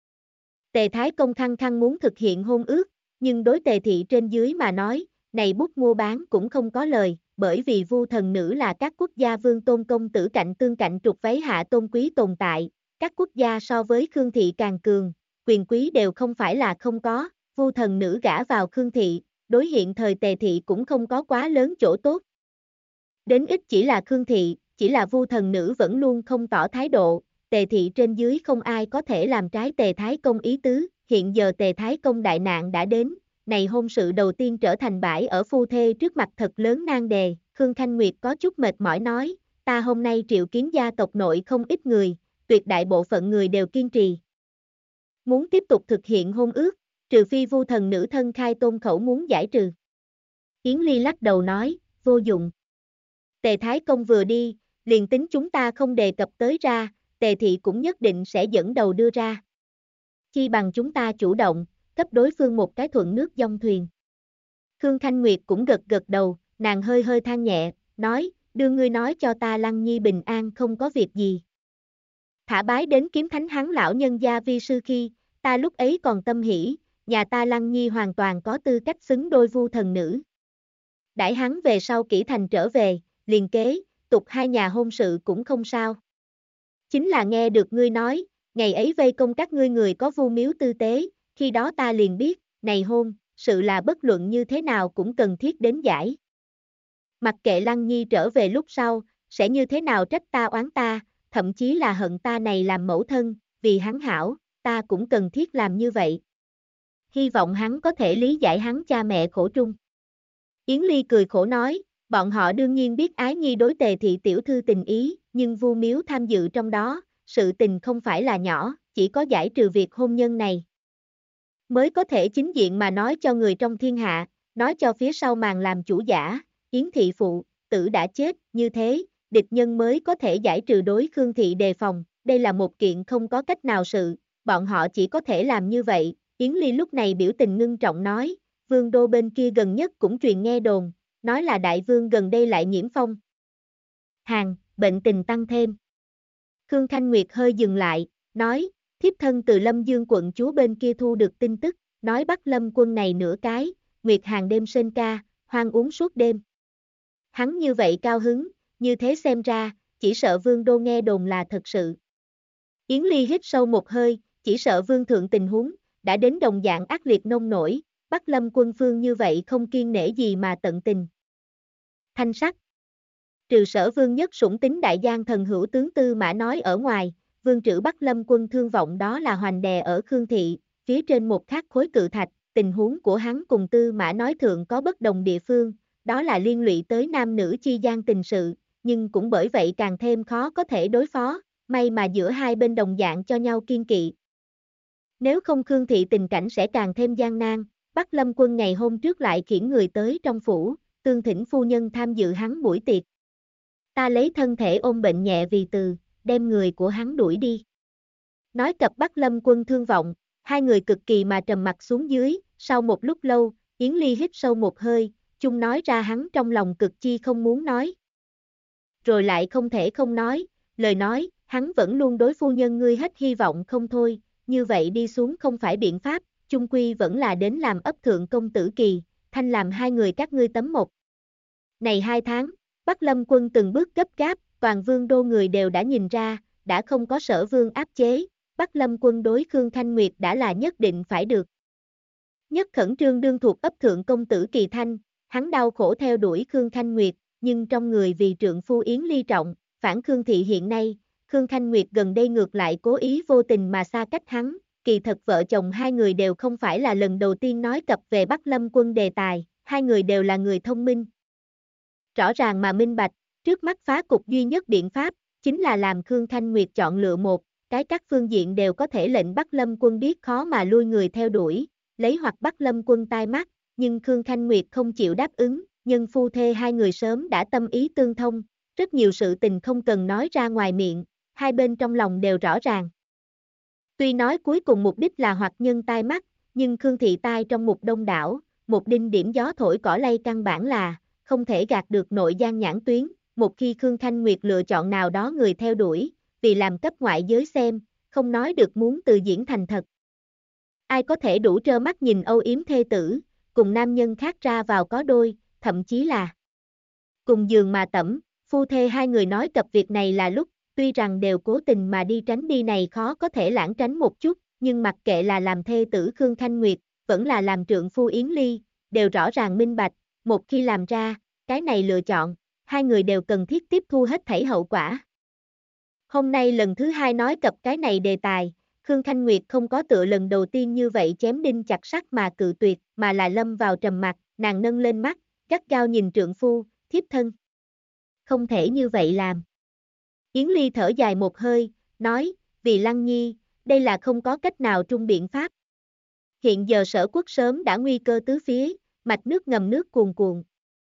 Tề Thái Công khăng khăng muốn thực hiện hôn ước, nhưng đối Tề thị trên dưới mà nói, này bút mua bán cũng không có lời, bởi vì vu thần nữ là các quốc gia vương tôn công tử cạnh tương cạnh trục váy hạ tôn quý tồn tại, các quốc gia so với Khương thị càng cường, quyền quý đều không phải là không có, vu thần nữ gả vào Khương thị, đối hiện thời Tề thị cũng không có quá lớn chỗ tốt. Đến ít chỉ là Khương thị, chỉ là Vu thần nữ vẫn luôn không tỏ thái độ, Tề thị trên dưới không ai có thể làm trái Tề Thái Công ý tứ, hiện giờ Tề Thái Công đại nạn đã đến, này hôn sự đầu tiên trở thành bãi ở phu thê trước mặt thật lớn nan đề, Khương Khanh Nguyệt có chút mệt mỏi nói, ta hôm nay triệu kiến gia tộc nội không ít người, tuyệt đại bộ phận người đều kiên trì. Muốn tiếp tục thực hiện hôn ước, trừ phi Vu thần nữ thân khai tôn khẩu muốn giải trừ. Yến Ly lắc đầu nói, vô dụng. Tề Thái Công vừa đi, liền tính chúng ta không đề cập tới ra, Tề thị cũng nhất định sẽ dẫn đầu đưa ra. Chi bằng chúng ta chủ động, cấp đối phương một cái thuận nước dong thuyền. Khương Khanh Nguyệt cũng gật gật đầu, nàng hơi hơi than nhẹ, nói, đưa ngươi nói cho ta Lăng Nhi bình an không có việc gì. Thả bái đến kiếm thánh hắn lão nhân gia vi sư khi, ta lúc ấy còn tâm hỉ, nhà ta Lăng Nhi hoàn toàn có tư cách xứng đôi Vu thần nữ. Đãi hắn về sau kỹ thành trở về, liền kế, tục hai nhà hôn sự cũng không sao. Chính là nghe được ngươi nói, ngày ấy vây công các ngươi người có Vu miếu tư tế, khi đó ta liền biết, này hôn, sự là bất luận như thế nào cũng cần thiết đến giải. Mặc kệ Lăng Nhi trở về lúc sau, sẽ như thế nào trách ta oán ta, thậm chí là hận ta này làm mẫu thân, vì hắn hảo, ta cũng cần thiết làm như vậy. Hy vọng hắn có thể lý giải hắn cha mẹ khổ trung. Yến Ly cười khổ nói, bọn họ đương nhiên biết Ái Nhi đối Tề thị tiểu thư tình ý, nhưng Vu miếu tham dự trong đó, sự tình không phải là nhỏ, chỉ có giải trừ việc hôn nhân này. Mới có thể chính diện mà nói cho người trong thiên hạ, nói cho phía sau màn làm chủ giả, Yến thị phụ, tử đã chết, như thế, địch nhân mới có thể giải trừ đối Khương thị đề phòng, đây là một kiện không có cách nào sự, bọn họ chỉ có thể làm như vậy, Yến Ly lúc này biểu tình ngưng trọng nói, vương đô bên kia gần nhất cũng truyền nghe đồn, nói là đại vương gần đây lại nhiễm phong. Bệnh tình tăng thêm. Khương Khanh Nguyệt hơi dừng lại, nói, thiếp thân từ Lâm Dương quận chúa bên kia thu được tin tức, nói Bắc Lâm quân này nửa cái, Nguyệt hàng đêm sên ca, hoang uống suốt đêm. Hắn như vậy cao hứng, như thế xem ra, chỉ sợ vương đô nghe đồn là thật sự. Yến Ly hít sâu một hơi, chỉ sợ vương thượng tình huống, đã đến đồng dạng ác liệt nông nổi, Bắc Lâm quân phương như vậy không kiên nể gì mà tận tình. Thanh sắc. Trừ Sở Vương nhất sủng tính đại giang thần hữu tướng Tư Mã nói ở ngoài, vương trữ Bắc Lâm quân thương vọng đó là hoành đè ở Khương thị, phía trên một khắc khối cự thạch, tình huống của hắn cùng Tư Mã nói thượng có bất đồng địa phương, đó là liên lụy tới nam nữ chi gian tình sự, nhưng cũng bởi vậy càng thêm khó có thể đối phó, may mà giữa hai bên đồng dạng cho nhau kiên kỵ. Nếu không Khương thị tình cảnh sẽ càng thêm gian nan, Bắc Lâm quân ngày hôm trước lại khiển người tới trong phủ, tương thỉnh phu nhân tham dự hắn buổi tiệc. Ta lấy thân thể ôm bệnh nhẹ vì từ, đem người của hắn đuổi đi. Nói cập Bắc Lâm quân thương vọng, hai người cực kỳ mà trầm mặt xuống dưới, sau một lúc lâu, Yến Ly hít sâu một hơi, chung nói ra hắn trong lòng cực chi không muốn nói. Rồi lại không thể không nói, lời nói, hắn vẫn luôn đối phu nhân ngươi hết hy vọng không thôi, như vậy đi xuống không phải biện pháp, chung quy vẫn là đến làm ấp thượng công tử kỳ, thanh làm hai người các ngươi tấm một. Này 2 tháng, Bắc Lâm quân từng bước gấp gáp, toàn vương đô người đều đã nhìn ra, đã không có Sở Vương áp chế, Bắc Lâm quân đối Khương Thanh Nguyệt đã là nhất định phải được. Nhất khẩn trương đương thuộc ấp thượng công tử Kỳ Thanh, hắn đau khổ theo đuổi Khương Thanh Nguyệt, nhưng trong người vì trượng phu Yến Ly trọng, phản Khương thị hiện nay, Khương Thanh Nguyệt gần đây ngược lại cố ý vô tình mà xa cách hắn, kỳ thật vợ chồng hai người đều không phải là lần đầu tiên nói cập về Bắc Lâm quân đề tài, hai người đều là người thông minh. Rõ ràng mà minh bạch, trước mắt phá cục duy nhất biện pháp, chính là làm Khương Thanh Nguyệt chọn lựa một, cái các phương diện đều có thể lệnh Bắc Lâm quân biết khó mà lui người theo đuổi, lấy hoặc Bắc Lâm quân tai mắt, nhưng Khương Thanh Nguyệt không chịu đáp ứng, nhân phu thê hai người sớm đã tâm ý tương thông, rất nhiều sự tình không cần nói ra ngoài miệng, hai bên trong lòng đều rõ ràng. Tuy nói cuối cùng mục đích là hoặc nhân tai mắt, nhưng Khương thị tai trong một đông đảo, một đinh điểm gió thổi cỏ lay căn bản là không thể gạt được nội gian nhãn tuyến, một khi Khương Thanh Nguyệt lựa chọn nào đó người theo đuổi, vì làm cấp ngoại giới xem, không nói được muốn từ diễn thành thật. Ai có thể đủ trơ mắt nhìn âu yếm thê tử, cùng nam nhân khác ra vào có đôi, thậm chí là cùng giường mà tẩm, phu thê hai người nói cập việc này là lúc, tuy rằng đều cố tình mà đi tránh đi này khó có thể lãng tránh một chút, nhưng mặc kệ là làm thê tử Khương Thanh Nguyệt, vẫn là làm trượng phu Yến Ly, đều rõ ràng minh bạch, một khi làm ra, cái này lựa chọn, hai người đều cần thiết tiếp thu hết thảy hậu quả. Hôm nay lần thứ hai nói cập cái này đề tài, Khương Khanh Nguyệt không có tựa lần đầu tiên như vậy chém đinh chặt sắt mà cự tuyệt, mà là lâm vào trầm mặc, nàng nâng lên mắt, gắt gao nhìn trượng phu, thiếp thân. Không thể như vậy làm. Yến Ly thở dài một hơi, nói, vì Lăng Nhi, đây là không có cách nào trung biện pháp. Hiện giờ Sở Quốc sớm đã nguy cơ tứ phía, mạch nước ngầm nước cuồn cuộn.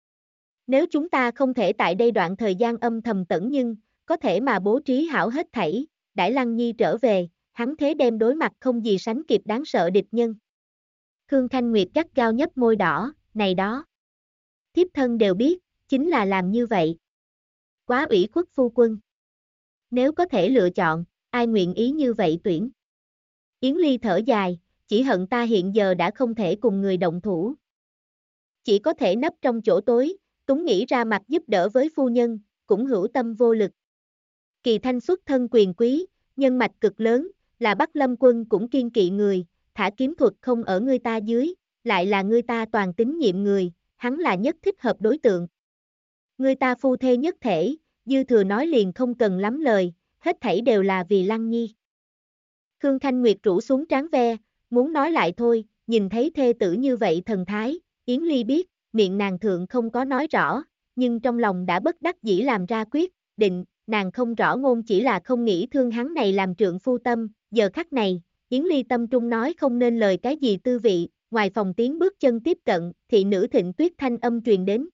Nếu chúng ta không thể tại đây đoạn thời gian âm thầm tẩn nhưng, có thể mà bố trí hảo hết thảy, đãi Lăng Nhi trở về, hắn thế đem đối mặt không gì sánh kịp đáng sợ địch nhân. Khương Khanh Nguyệt gắt gao nhấp môi đỏ, này đó. Thiếp thân đều biết, chính là làm như vậy. Quá ủy khuất phu quân. Nếu có thể lựa chọn, ai nguyện ý như vậy tuyển. Yến Ly thở dài, chỉ hận ta hiện giờ đã không thể cùng người động thủ. Chỉ có thể nấp trong chỗ tối, túng nghĩ ra mặt giúp đỡ với phu nhân, cũng hữu tâm vô lực. Kỳ Thanh xuất thân quyền quý, nhân mạch cực lớn, là Bắc Lâm quân cũng kiên kỵ người, thả kiếm thuật không ở người ta dưới, lại là người ta toàn tín nhiệm người, hắn là nhất thích hợp đối tượng. Người ta phu thê nhất thể, dư thừa nói liền không cần lắm lời, hết thảy đều là vì Lăng Nhi. Khương Khanh Nguyệt rũ xuống trán ve, muốn nói lại thôi, nhìn thấy thê tử như vậy thần thái, Yến Ly biết, miệng nàng thượng không có nói rõ, nhưng trong lòng đã bất đắc dĩ làm ra quyết định, nàng không rõ ngôn chỉ là không nghĩ thương hắn này làm trượng phu tâm, giờ khắc này, Yến Ly tâm trung nói không nên lời cái gì tư vị, ngoài phòng tiếng bước chân tiếp cận, thị nữ Thịnh Tuyết thanh âm truyền đến.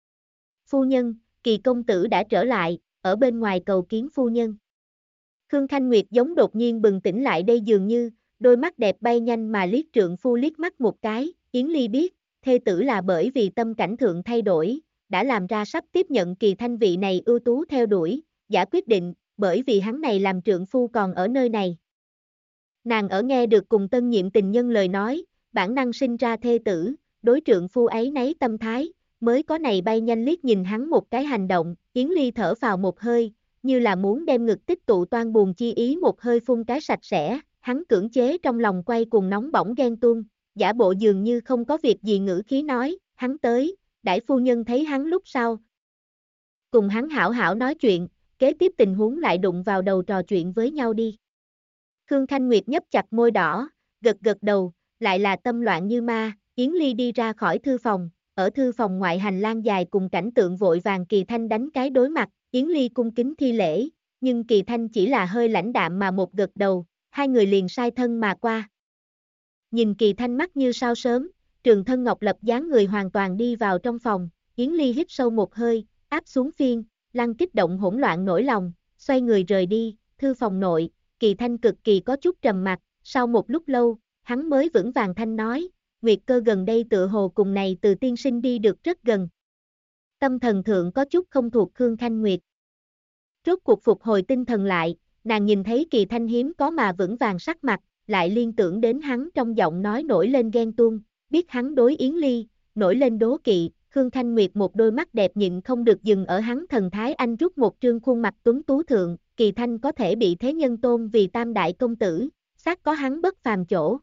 Phu nhân, Kỳ công tử đã trở lại, ở bên ngoài cầu kiến phu nhân. Khương Khanh Nguyệt giống đột nhiên bừng tỉnh lại đây dường như, đôi mắt đẹp bay nhanh mà liếc trượng phu liếc mắt một cái, Yến Ly biết, thê tử là bởi vì tâm cảnh thượng thay đổi, đã làm ra sắp tiếp nhận Kỳ Thanh vị này ưu tú theo đuổi, giả quyết định, bởi vì hắn này làm trượng phu còn ở nơi này. Nàng ở nghe được cùng tân nhiệm tình nhân lời nói, bản năng sinh ra thê tử, đối trượng phu ấy nấy tâm thái, mới có này bay nhanh liếc nhìn hắn một cái hành động, Yến Ly thở vào một hơi, như là muốn đem ngực tích tụ toan buồn chi ý một hơi phun cái sạch sẽ, hắn cưỡng chế trong lòng quay cuồng nóng bỏng ghen tuông, giả bộ dường như không có việc gì ngữ khí nói, hắn tới, đãi phu nhân thấy hắn lúc sau. Cùng hắn hảo hảo nói chuyện, kế tiếp tình huống lại đụng vào đầu trò chuyện với nhau đi. Khương Khanh Nguyệt nhấp chặt môi đỏ, gật gật đầu, lại là tâm loạn như ma, Yến Ly đi ra khỏi thư phòng, ở thư phòng ngoại hành lang dài cùng cảnh tượng vội vàng Kỳ Thanh đánh cái đối mặt, Yến Ly cung kính thi lễ, nhưng Kỳ Thanh chỉ là hơi lãnh đạm mà một gật đầu, hai người liền sai thân mà qua. Nhìn Kỳ Thanh mắt như sao sớm, Trường Thân Ngọc Lập dáng người hoàn toàn đi vào trong phòng, Yến Ly hít sâu một hơi, áp xuống phiên, Lăng kích động hỗn loạn nổi lòng, xoay người rời đi, thư phòng nội, Kỳ Thanh cực kỳ có chút trầm mặc, sau một lúc lâu, hắn mới vững vàng thanh nói, Nguyệt Cơ gần đây tựa hồ cùng này Từ tiên sinh đi được rất gần. Tâm thần thượng có chút không thuộc Khương Khanh Nguyệt. Rốt cuộc phục hồi tinh thần lại, nàng nhìn thấy Kỳ Thanh hiếm có mà vững vàng sắc mặt, lại liên tưởng đến hắn trong giọng nói nổi lên ghen tuông, biết hắn đối Yến Ly, nổi lên đố kỵ, Khương Thanh Nguyệt một đôi mắt đẹp nhịn không được dừng ở hắn thần thái anh rút một trương khuôn mặt tuấn tú thượng, Kỳ Thanh có thể bị thế nhân tôn vì tam đại công tử, xác có hắn bất phàm chỗ.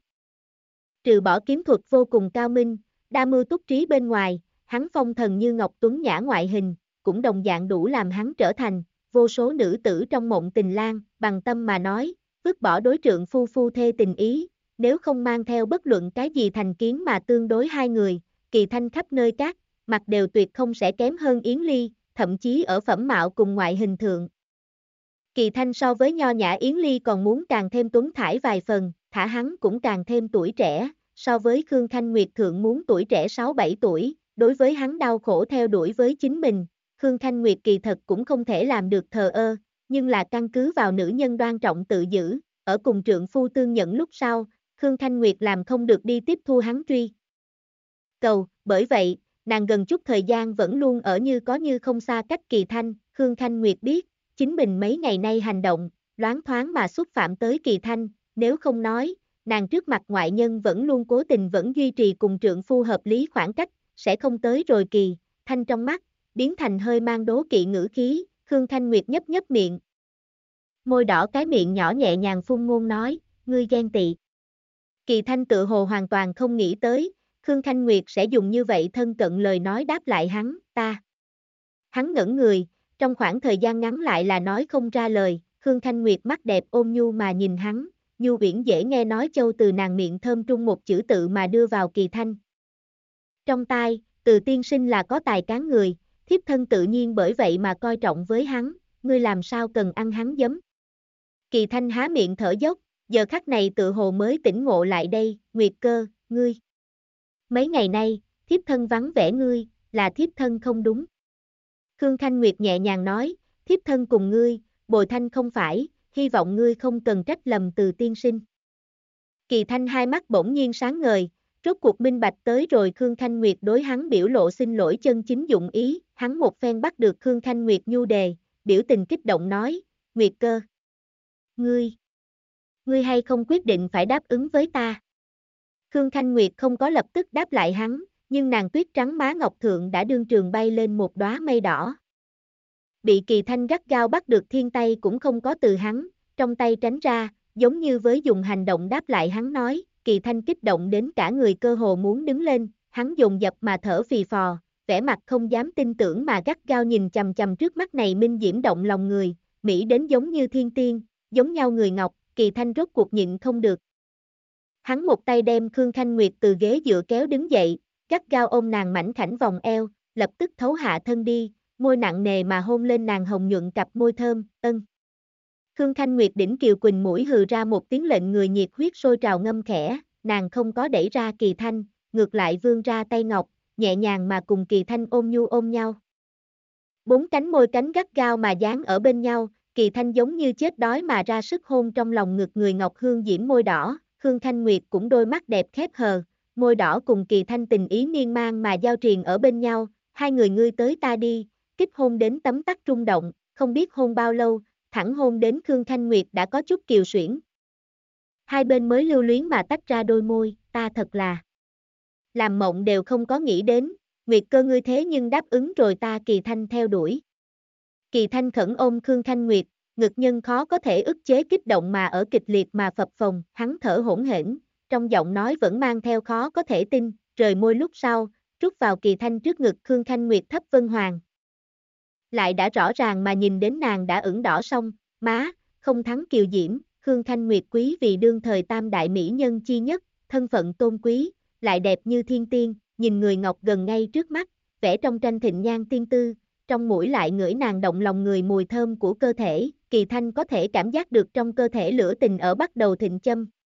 Trừ bỏ kiếm thuật vô cùng cao minh, đa mưu túc trí bên ngoài, hắn phong thần như ngọc tuấn nhã ngoại hình, cũng đồng dạng đủ làm hắn trở thành vô số nữ tử trong mộng tình lang, bằng tâm mà nói, vứt bỏ đối trượng phu thê tình ý, nếu không mang theo bất luận cái gì thành kiến mà tương đối hai người, Kỳ Thanh khắp nơi các mặt đều tuyệt không sẽ kém hơn Yến Ly, thậm chí ở phẩm mạo cùng ngoại hình thượng. Kỳ Thanh so với nho nhã Yến Ly còn muốn càng thêm tuấn thải vài phần, thả hắn cũng càng thêm tuổi trẻ, so với Khương Khanh Nguyệt thượng muốn tuổi trẻ 6-7 tuổi, đối với hắn đau khổ theo đuổi với chính mình, Khương Khanh Nguyệt kỳ thật cũng không thể làm được thờ ơ, nhưng là căn cứ vào nữ nhân đoan trọng tự giữ, ở cùng trượng phu tương nhận lúc sau, Khương Khanh Nguyệt làm không được đi tiếp thu hắn truy cầu, bởi vậy, nàng gần chút thời gian vẫn luôn ở như có như không xa cách Kỳ Thanh, Khương Khanh Nguyệt biết, chính mình mấy ngày nay hành động, loáng thoáng mà xúc phạm tới Kỳ Thanh, nếu không nói, nàng trước mặt ngoại nhân vẫn luôn cố tình vẫn duy trì cùng trượng phu hợp lý khoảng cách, sẽ không tới rồi Kỳ Thanh trong mắt, biến thành hơi mang đố kỵ ngữ khí, Khương Khanh Nguyệt nhấp nhấp miệng. Môi đỏ cái miệng nhỏ nhẹ nhàng phun ngôn nói, ngươi ghen tị. Kỳ Thanh tự hồ hoàn toàn không nghĩ tới, Khương Khanh Nguyệt sẽ dùng như vậy thân cận lời nói đáp lại hắn, ta. Hắn ngẩn người, trong khoảng thời gian ngắn lại là nói không ra lời, Khương Khanh Nguyệt mắt đẹp ôm nhu mà nhìn hắn, nhu uyển dễ nghe nói châu từ nàng miệng thơm trung một chữ tự mà đưa vào Kỳ Thanh. Trong tai, Từ tiên sinh là có tài cán người, thiếp thân tự nhiên bởi vậy mà coi trọng với hắn, ngươi làm sao cần ăn hắn giấm. Kỳ Thanh há miệng thở dốc, giờ khắc này tự hồ mới tỉnh ngộ lại đây, Nguyệt Cơ, ngươi. Mấy ngày nay, thiếp thân vắng vẻ ngươi, là thiếp thân không đúng. Khương Khanh Nguyệt nhẹ nhàng nói, thiếp thân cùng ngươi, bồi thanh không phải, hy vọng ngươi không cần trách lầm Từ tiên sinh. Kỳ Thanh hai mắt bỗng nhiên sáng ngời, rốt cuộc minh bạch tới rồi Khương Khanh Nguyệt đối hắn biểu lộ xin lỗi chân chính dụng ý, hắn một phen bắt được Khương Khanh Nguyệt nhu đề, biểu tình kích động nói, Nguyệt Cơ. Ngươi hay không quyết định phải đáp ứng với ta? Khương Khanh Nguyệt không có lập tức đáp lại hắn, nhưng nàng tuyết trắng má ngọc thượng đã đương trường bay lên một đóa mây đỏ. Bị Kỳ Thanh gắt gao bắt được thiên tay cũng không có từ hắn, trong tay tránh ra, giống như với dùng hành động đáp lại hắn nói, Kỳ Thanh kích động đến cả người cơ hồ muốn đứng lên, hắn dồn dập mà thở phì phò, vẻ mặt không dám tin tưởng mà gắt gao nhìn chằm chằm trước mắt này minh diễm động lòng người, mỹ đến giống như thiên tiên, giống nhau người ngọc, Kỳ Thanh rốt cuộc nhịn không được. Hắn một tay đem Khương Khanh Nguyệt từ ghế dựa kéo đứng dậy, gắt gao ôm nàng mảnh khảnh vòng eo, lập tức thấu hạ thân đi, môi nặng nề mà hôn lên nàng hồng nhuận cặp môi thơm, ân. Khương Khanh Nguyệt đỉnh kiều quỳnh mũi hừ ra một tiếng lệnh người nhiệt huyết sôi trào ngâm khẽ, nàng không có đẩy ra Kỳ Thanh, ngược lại vươn ra tay ngọc, nhẹ nhàng mà cùng Kỳ Thanh ôm nhu ôm nhau. Bốn cánh môi cánh gắt gao mà dán ở bên nhau, Kỳ Thanh giống như chết đói mà ra sức hôn trong lòng ngực người ngọc hương diễm môi đỏ, Khương Khanh Nguyệt cũng đôi mắt đẹp khép hờ, môi đỏ cùng Kỳ Thanh tình ý miên man mà giao triền ở bên nhau, hai người ngươi tới ta đi, kích hôn đến tấm tắc rung động, không biết hôn bao lâu, thẳng hôn đến Khương Khanh Nguyệt đã có chút kiều xuyễn. Hai bên mới lưu luyến mà tách ra đôi môi, ta thật là làm mộng đều không có nghĩ đến, Nguyệt Cơ ngươi thế nhưng đáp ứng rồi ta. Kỳ Thanh theo đuổi. Kỳ Thanh khẩn ôm Khương Khanh Nguyệt, ngực nhân khó có thể ức chế kích động mà ở kịch liệt mà phập phồng, hắn thở hỗn hển, trong giọng nói vẫn mang theo khó có thể tin, rời môi lúc sau, rút vào Kỳ Thanh trước ngực Khương Khanh Nguyệt thấp vân hoàng. Lại đã rõ ràng mà nhìn đến nàng đã ửng đỏ song, má, không thắng kiều diễm, Khương Khanh Nguyệt quý vì đương thời tam đại mỹ nhân chi nhất, thân phận tôn quý, lại đẹp như thiên tiên, nhìn người ngọc gần ngay trước mắt, vẽ trong tranh thịnh nhan tiên tư, trong mũi lại ngửi nàng động lòng người mùi thơm của cơ thể, Kỳ Thanh có thể cảm giác được trong cơ thể lửa tình ở bắt đầu thịnh châm,